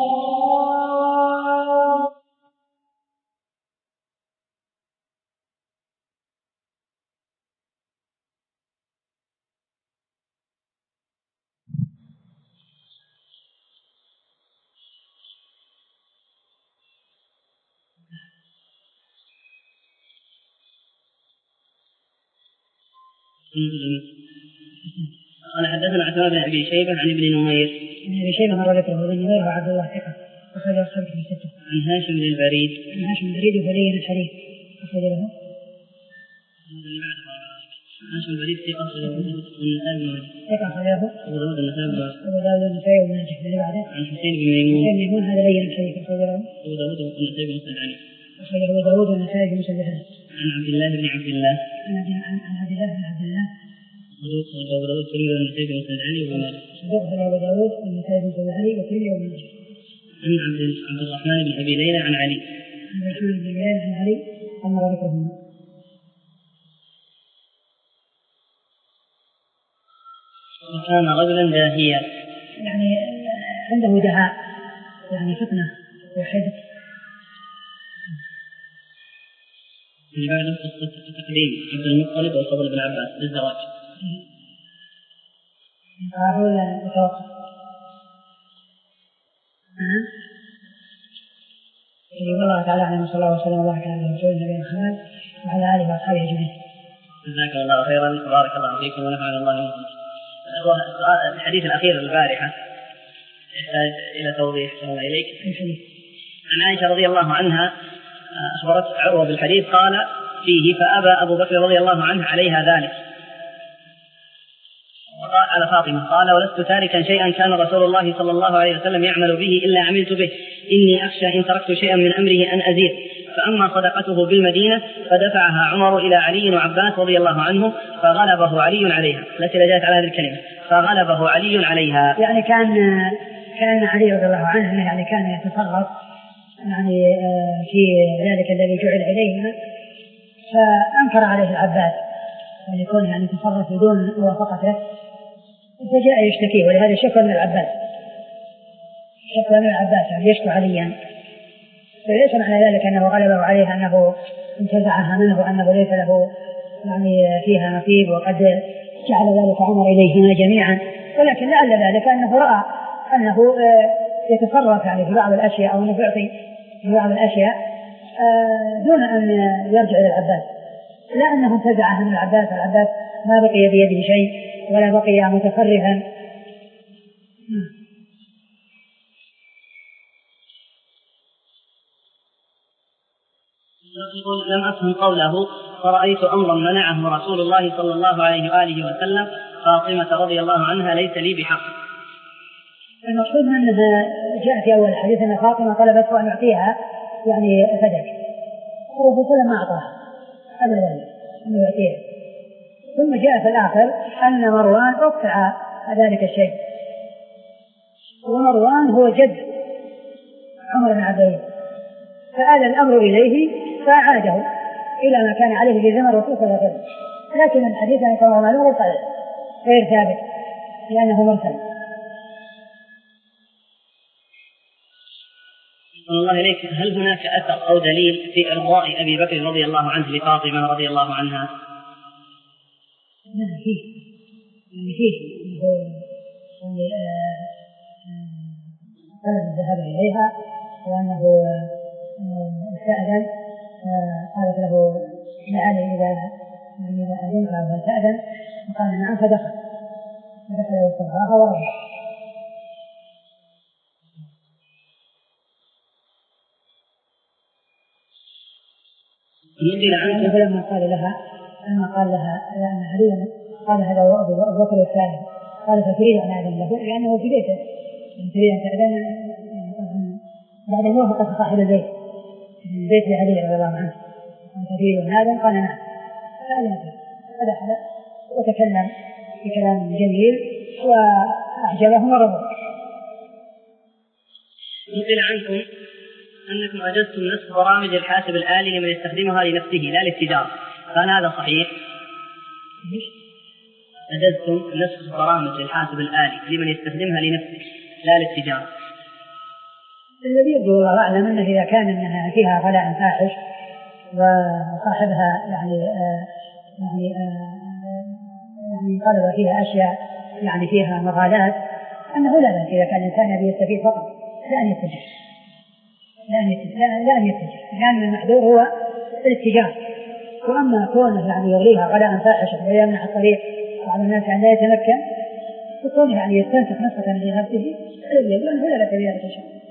قال حدثنا عثمان بن أبي شيبة عن ابن نمير عن ابن شيبة مر ذكره ابن نمير وعبد الله ثقة أخرج أصحاب الكتب الستة. عن هاشم بن البريد عن هاشم بن البريد وفلي الحديث أخرج له هاشم البريد في قصر أبو داود والنسائي بن ماجه ثقة أخرج له أبو داود والنسائي بن ماجه أبو داود والنسائي بن ماجه الذي بعده عن حسين بن ميمون حسين بن ميمون هذا لين الحديث أخرج له أبو داود والنسائي بن مسند علي أخرج أبو داود والنسائي بن مسند علي عن عبد الله بن عبد الله عن عبد الله بن عبد الله صدوق أبو داود والترمذي والنسائي بن مسند علي وابن ماجه صدوق أبو داود والنسائي بن مسند علي والترمذي وابن ماجه عن عبد الرحمن بن أبي ليلى عن علي عن الحمد لله عن علي أمر ذكرهما. وكان رجلا داهيا يعني عنده دهاء يعني فتنة وحدث. في بعد قصة تقديم عبد المطلب والفضل بن عباس للزواج. هذا متوقف. يقول الله تعالى عنه صلى الله عليه وسلم وبارك على رسول الله محمد وعلى آله وأصحابه أجمعين. جزاكم الله خيرا وبارك الله فيكم ونفعنا الله بكم. الحديث الأخير البارحة يحتاج إلى توضيح صلى الله إليك. عن عائشة رضي الله عنها أخبرت عروة بالحديث قال فيه فأبى أبو بكر رضي الله عنه عليها ذلك وقال على فاطمة قال ولست تاركا شيئا كان رسول الله صلى الله عليه وسلم يعمل به إلا عملت به إني أخشى إن تركت شيئا من أمره أن أزيد. فأما صدقته بالمدينة فدفعها عمر إلى علي وعباس رضي الله عنه فغلبه علي عليها. التي لجأت على هذه الكلمة فغلبه علي عليها يعني كان كان علي رضي الله عنه يعني كان يتصرف يعني في ذلك الذي جعل إليه فأنكر عليه العباس أن يكون يعني يتصرف بدون موافقته فجاء يشتكيه ولهذا شكوى من العباس شكوى من العباس يعني يشكو عليا فليس معنى ذلك أنه غلبه عليه أنه انتزعها منه وأنه ليس له يعني فيها نصيب وقد جعل ذلك عمر إليهما جميعا ولكن لعل ذلك أنه رأى أنه يتصرف يعني في بعض الأشياء أو أنه يعطي في بعض الأشياء دون أن يرجع إلى العباس لا أنه انتزعها من العباس العباس ما بقي بيده شيء ولا بقي متصرفا. يقول لم أفهم قوله فرأيت أمرا منعه رسول الله صلى الله عليه وآله وسلم فاطمة رضي الله عنها ليس لي بحق. المقصود أنها جاء في أول الحديث أن فاطمة طلبته أن يعطيها يعني فدك الرسول صلى الله عليه وسلم ما أعطاها هذا ذلك أن يعطيها ثم جاء في الآخر أن مروان أقطع ذلك الشيء ومروان هو جد عمر بن عبد العزيز فآل الأمر إليه فأعاده إلى ما كان عليه في زمن الرسول صلى الله عليه وسلم لكن الحديث عن كما معلوم غير ثابت لأنه مرسل. الله إليك هل هناك أثر أو دليل في إرضاء أبي بكر رضي الله عنه لفاطمة رضي الله عنها؟ نعم فيه يعني فيه يعني طلب الذهاب إليها وأنه استأذن قالت له لعلي إذا إذا أذنت أو استأذن فقال نعم فدخل فدخل واستغفرها ورجع. لما قال لها لما قال لها أن علي قال هذا هو أبو بكر الثاني قال فتريد أن أذن له لأنه في بيته تريد أن تأذن بعد موافقة صاحب البيت البيت لعلي رضي الله عنه تريد أن أذن قال نعم فأذن فدخل وتكلم بكلام جميل وأعجبه ورضى. نقل عنكم أنكم أجزتم نسخ برامج الحاسب الآلي لمن يستخدمها لنفسه لا للتجارة فهل هذا صحيح؟ أجزتم نسخ برامج الحاسب الآلي لمن يستخدمها لنفسه لا للتجارة. الذي يبدو والله أعلم أنه إذا كان أنها فيها غلاء فاحش وصاحبها يعني آه يعني آه يعني طلب فيها أشياء يعني فيها مغالات أنه لا بأس إذا كان الإنسان يبي يستفيد فقط لا أن يتجه لا أن يتجه لأن المحذور هو الاتجاه وأما كونه يعني يغليها غلاء فاحشا ويمنع الطريق على الناس أن لا يتمكن فكونه يعني يستنسخ نسخة لنفسه لأنه لا بأس بذلك إن شاء الله.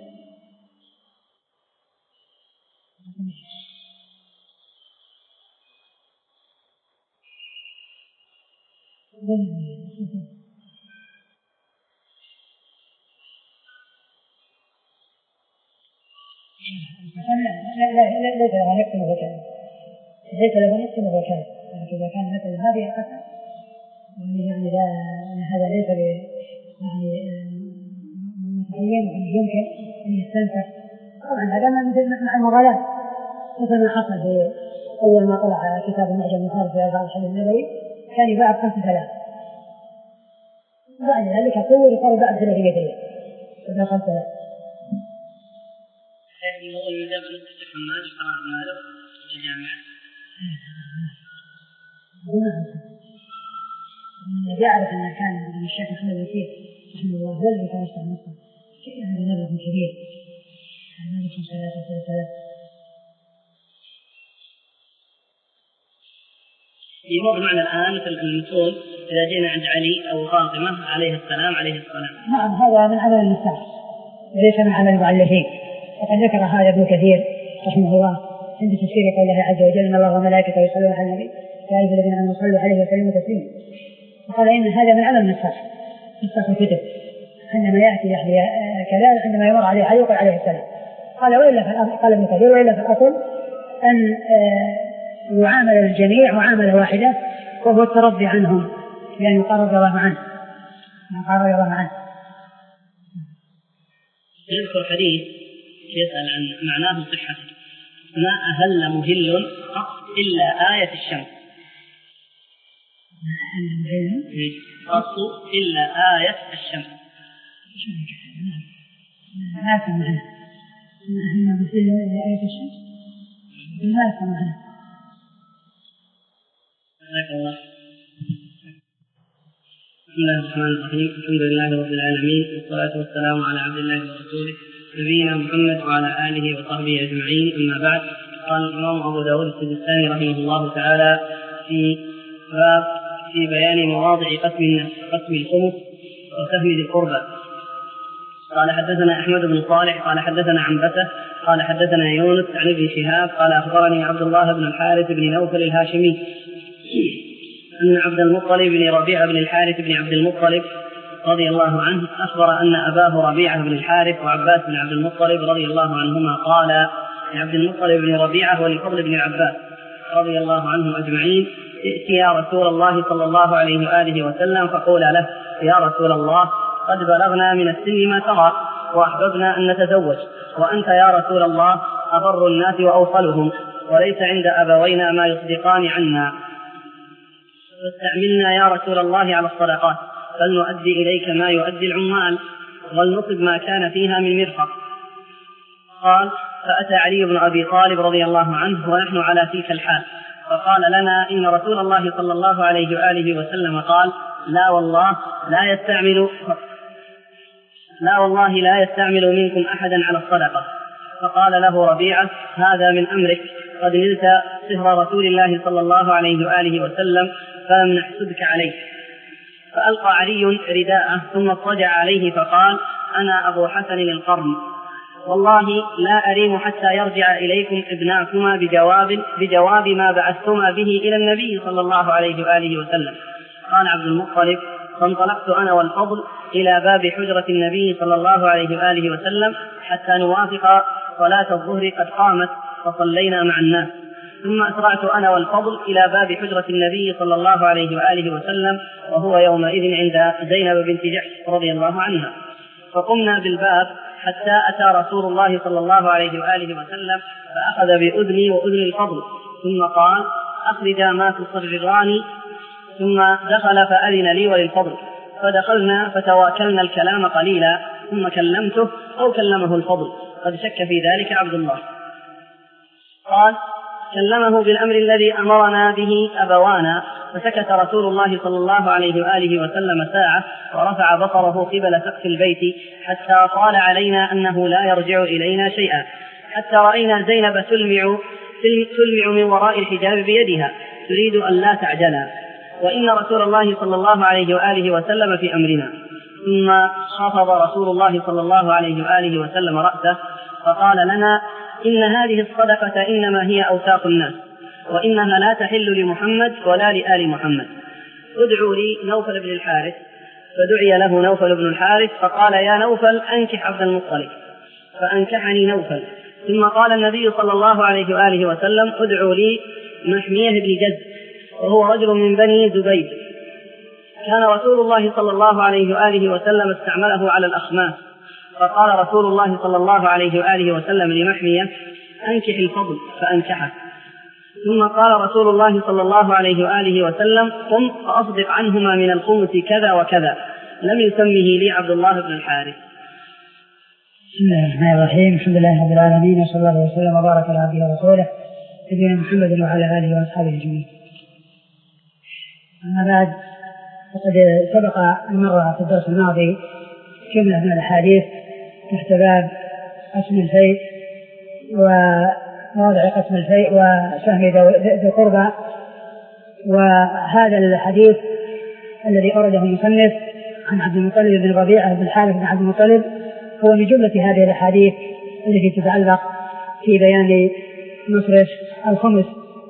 لا لا لا ليس له أن يكتم وكذا ليس له أن يكتم وكذا لكن إذا كان مثل هذه القسم يعني لا هذا ليس يعني متعين وأن يمكن أن يستنسخ طبعا هذا مثل مع المغالاة مثل ما حصل في أول ما طلع كتاب المعجم المحارب في ألفاظ الحديث النبوي كان يباع بخمس ثلاث، بعد ذلك أقول يقال بعد ثلاثية إذا خمس ثلاث. هذه الموضوع من ذلك نفس الحماد قرأ ماله في الجامعة. أنا يعرف أن كان الشيخ محمد الوكيل رحمه الله هو الذي كان يشتغل مصر هذا مبلغ كبير هذا خمس ثلاث وثلاث ثلاث. يمر معنا الآن مثل المتون إذا جينا عند علي أو فاطمة عليه السلام عليه السلام. نعم هذا من عمل المستعار وليس من عمل المؤلفين، وقد ذكر هذا ابن كثير رحمه الله عند تفسير قوله عز وجل إن الله وملائكته يصلون على النبي يا أيها الذين آمنوا صلوا عليه وسلموا تسليما، وقال إن هذا من عمل المستعار نسخ الكتب عندما يأتي يحيى كذا عندما يمر عليه علي وقال عليه السلام. قال وإلا في قال ابن كثير وإلا في الأصل أن يعامل الجميع معاملة واحدة وهو الترضي عنهم لأن يقال رضي الله عنه يقال رضي الله عنه. يذكر حديث يسأل عن معناه صحته ما أهل مهل قط إلا آية الشمس قط إلا آية الشمس لا تمنع أهل مهل إلا آية الشمس لا تمنع. الله. بسم الله الرحمن الرحيم الحمد لله رب العالمين والصلاة والسلام على عبد الله ورسوله نبينا محمد وعلى آله وصحبه أجمعين. أما بعد قال الإمام أبو داود السجستاني رحمه الله تعالى في باب في بيان مواضع قسم النفس قسم الخمس وسهم ذي القربى. قال حدثنا أحمد بن صالح قال حدثنا عنبسة قال حدثنا يونس عن ابن شهاب قال أخبرني عبد الله بن الحارث بن نوفل الهاشمي أن عبد المطلب بن ربيعة بن الحارث بن عبد المطلب رضي الله عنه أخبر أن أباه ربيعة بن الحارث وعباس بن عبد المطلب رضي الله عنهما قال لعبد المطلب بن ربيعة ولفضل بن عباس رضي الله عنهم أجمعين ائت يا رسول الله صلى الله عليه وآله وسلم فقول له يا رسول الله قد بلغنا من السن ما ترى وأحببنا أن نتزوج وأنت يا رسول الله أبر الناس وأوصلهم وليس عند أبوينا ما يصدقان عنا فاستعملنا يا رسول الله على الصدقات فلنؤدي إليك ما يؤدي العمال ولنصب ما كان فيها من مرفق. قال فأتى علي بن أبي طالب رضي الله عنه ونحن على تلك الحال فقال لنا إن رسول الله صلى الله عليه وآله وسلم قال لا والله لا يستعمل لا والله لا يستعمل منكم أحدا على الصدقة. فقال له ربيعة هذا من أمرك قد نلت سهر رسول الله صلى الله عليه وآله وسلم فلم نحسدك عليه. فألقى علي رداءه ثم اضطجع عليه فقال أنا أبو حسن القرن والله لا أريم حتى يرجع إليكم ابناكما بجواب, بجواب ما بعثتما به إلى النبي صلى الله عليه وآله وسلم. قال عبد المطلب فانطلقت أنا والفضل إلى باب حجرة النبي صلى الله عليه وآله وسلم حتى نوافق صلاة الظهر قد قامت فصلينا مع الناس ثم أسرعت أنا والفضل إلى باب حجرة النبي صلى الله عليه وآله وسلم وهو يومئذ عند زينب بنت جحش رضي الله عنها فقمنا بالباب حتى أتى رسول الله صلى الله عليه وآله وسلم فأخذ بأذني وأذن الفضل ثم قال أخرجا ما تصرران ثم دخل فأذن لي وللفضل فدخلنا فتواكلنا الكلام قليلا ثم كلمته أو كلمه الفضل قد شك في ذلك عبد الله. قال كلمه بالأمر الذي أمرنا به أبوانا فسكت رسول الله صلى الله عليه وآله وسلم ساعة ورفع بصره قبل سقف البيت حتى طال علينا أنه لا يرجع إلينا شيئا حتى رأينا زينب تلمع, تلمع من وراء الحجاب بيدها تريد أن لا تعجلا وإن رسول الله صلى الله عليه وآله وسلم في أمرنا. ثم خفض رسول الله صلى الله عليه وآله وسلم رأسه فقال لنا إن هذه الصدقة إنما هي أوساق الناس وإنها لا تحل لمحمد ولا لآل محمد. ادعوا لي نوفل بن الحارث فدعي له نوفل بن الحارث فقال يا نوفل أنكح عبد المطلب فأنكحني نوفل. ثم قال النبي صلى الله عليه وآله وسلم ادعوا لي محمية بن جد وهو رجل من بني زبيد كان رسول الله صلى الله عليه وآله وسلم استعمله على الأخماس فقال رسول الله صلى الله عليه وآله وسلم لمحمية أنكح الفضل فأنكحه. ثم قال رسول الله صلى الله عليه وآله وسلم قم فأصدق عنهما من الخمس كذا وكذا، لم يسمه لي عبد الله بن الحارث. بسم الله الرحمن الرحيم، الحمد لله رب العالمين، وصلى الله وسلم وبارك على عبده ورسوله نبينا محمد وعلى آله وأصحابه أجمعين. أما بعد، فقد سبق المرة في الدرس الماضي جملة من الأحاديث تحت باب قسم الفيء وموضع قسم الفيء وسهم ذي القربى. وهذا الحديث الذي أورده المصنف عن عبد المطلب بن ربيعة بن الحارث بن عبد المطلب هو من جملة هذه الأحاديث التي تتعلق في بيان مصرف الخمس،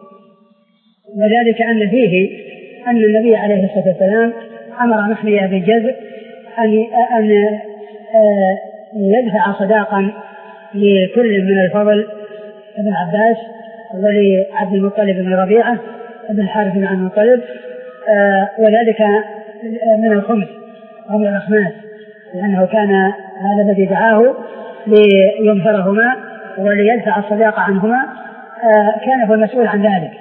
وذلك أن فيه أن النبي عليه الصلاة والسلام أمر محمية بن جزء أن أن يدفع صداقا لكل من الفضل بن عباس ولعبد المطلب بن ربيعة بن الحارث بن عبد المطلب، وذلك من الخمس ومن الأخماس، لأنه كان هذا الذي دعاه لينفرهما وليدفع الصداقة عنهما، كان هو المسؤول عن ذلك.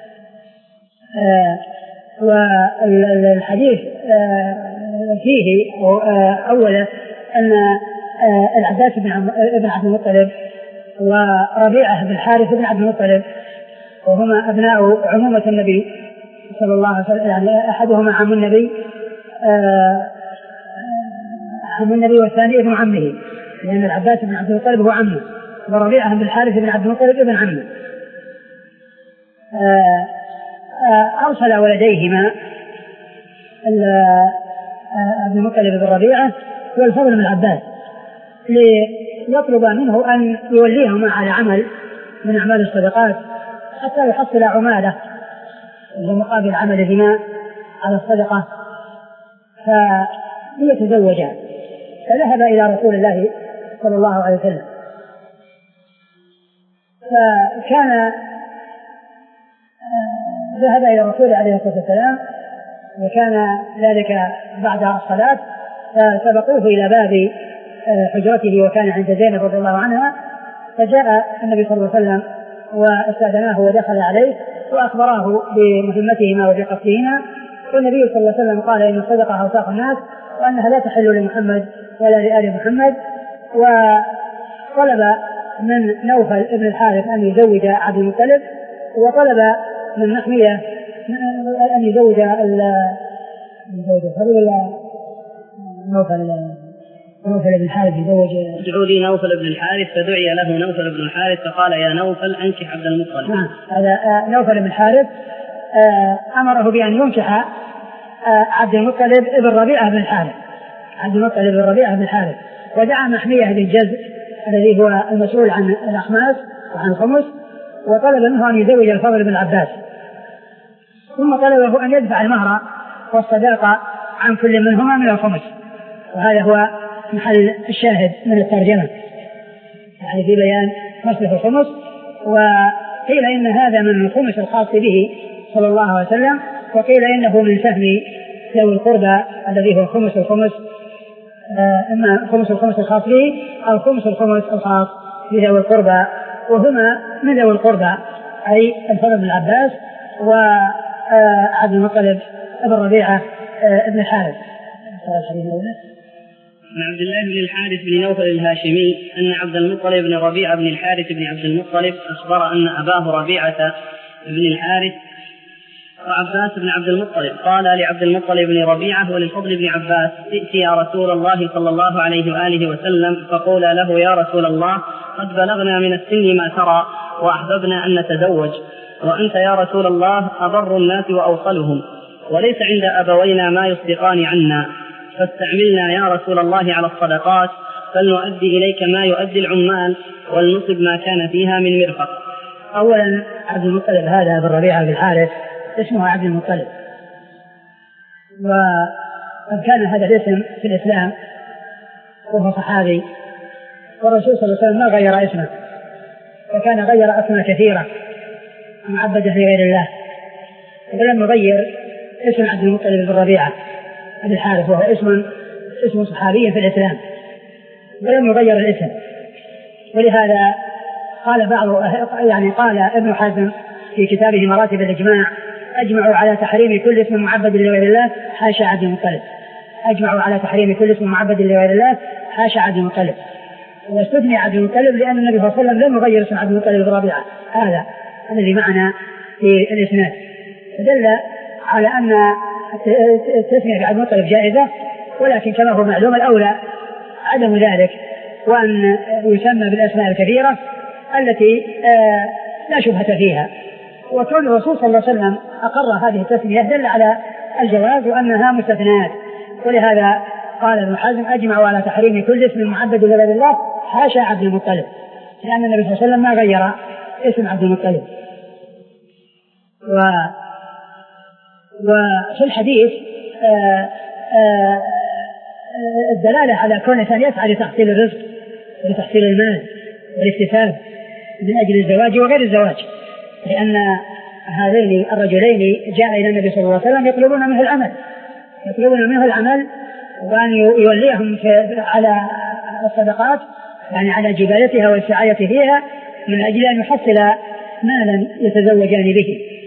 والحديث فيه أولا أن العباس بن عبد المطلب وربيعة بن الحارث بن عبد المطلب وهما أبناء عمومة النبي صلى الله عليه وسلم، يعني أحدهما عم النبي عم النبي والثاني ابن عمه، لأن العباس بن عبد المطلب هو عمه، وربيعة بن الحارث بن عبد المطلب ابن عمه. أرسل ولديهما عبد المطلب بن ربيعة والفضل بن العباس ليطلب منه أن يوليهما على عمل من أعمال الصدقات حتى يحصل عماله لمقابل عملهما على الصدقة فليتزوجا. فذهب إلى رسول الله صلى الله عليه وسلم، فكان ذهب إلى رسول عليه الصلاة والسلام، وكان ذلك بعد الصلاة، فسبقوه إلى باب حجرته وكان عند زينب رضي الله عنها، فجاء النبي صلى الله عليه وسلم واستأذناه ودخل عليه وأخبراه بمهمتهما وبقصدهما، والنبي صلى الله عليه وسلم قال إن الصدقة أوساخ الناس وأنها لا تحل لمحمد ولا لآل محمد، وطلب من نوفل ابن الحارث أن يزوج عبد المطلب، وطلب من محمية أن يزوج نوفل نوفل بن الحارث يزوج ادعوا لي نوفل بن الحارث، فدعي له نوفل بن الحارث فقال يا نوفل أنكح عبد المطلب. نعم، هذا نوفل بن الحارث أمره بأن ينكح عبد المطلب ابن ربيعة بن الحارث عبد المطلب بن ربيعة بن الحارث ودعا محمية بن جزء الذي هو المسؤول عن الأخماس وعن الخمس، وطلب منه أن يزوج الفضل بن العباس، ثم طلبه أن يدفع المهر والصداقة عن كل منهما من الخمس. وهذا هو محل الشاهد من الترجمة، يعني في بيان مصلحة الخمس. وقيل إن هذا من الخمس الخاص به صلى الله عليه وسلم، وقيل إنه من سهم ذوي القربى الذي هو خمس الخمس، إما خمس الخمس الخاص به أو خمس الخمس الخاص بذوي القربى، وهما من ذوي القربى أي الفضل بن العباس وعبد المطلب ابن ربيعة ابن الحارث. عن عبد الله بن الحارث بن نوفل الهاشمي أن عبد المطلب بن ربيعة بن الحارث بن عبد المطلب أخبر أن أباه ربيعة بن الحارث وعباس بن عبد المطلب قال لعبد المطلب بن ربيعة وللفضل بن عباس ائت يا رسول الله صلى الله عليه وآله وسلم فقول له يا رسول الله قد بلغنا من السن ما ترى وأحببنا أن نتزوج، وأنت يا رسول الله أبر الناس وأوصلهم، وليس عند أبوينا ما يصدقان عنا، فاستعملنا يا رسول الله على الصدقات فلنؤدي إليك ما يؤدي العمال ولنصب ما كان فيها من مرفق. أولا عبد المطلب هذا بن ربيعة بن الحارث اسمه عبد المطلب، وقد كان هذا الاسم في الإسلام وهو صحابي، والرسول صلى الله عليه وسلم ما غير اسمه، وكان غير اسماء كثيرة معبدة لغير الله، ولم يغير اسم عبد المطلب بن ربيعة بن الحارث وهو اسم اسم صحابي في الإسلام، ولم يغير الاسم. ولهذا قال بعض يعني قال ابن حزم في كتابه مراتب الإجماع: أجمعوا على تحريم كل اسم معبد لغير الله حاشا عبد المطلب. أجمعوا على تحريم كل اسم معبد لغير الله حاشا عبد المطلب. واستثني عبد المطلب لأن النبي صلى الله عليه وسلم لم يغير اسم عبد المطلب برابعة. هذا الذي معنا في الإسناد دل على أن التسمية بعبد المطلب جائزة، ولكن كما هو معلوم الأولى عدم ذلك، وأن يسمى بالأسماء الكثيرة التي لا شبهة فيها. وكون الرسول صلى الله عليه وسلم أقر هذه التسمية دل على الجواز وأنها مستثنات. ولهذا قال ابن حزم: أجمعوا على تحريم كل اسم معبد لغير الله حاشا عبد المطلب، لأن النبي صلى الله عليه وسلم ما غير اسم عبد المطلب. و وفي الحديث آآ آآ الدلالة على كون الإنسان يسعى لتحصيل الرزق ولتحصيل المال والاكتساب من أجل الزواج وغير الزواج، لأن هذين الرجلين جاء إلى النبي صلى الله عليه وسلم يطلبون منه العمل يطلبون منه العمل وأن يوليهم على الصدقات، يعني على جبالتها والسعاية فيها، من أجل أن يحصل مالا يتزوجان به.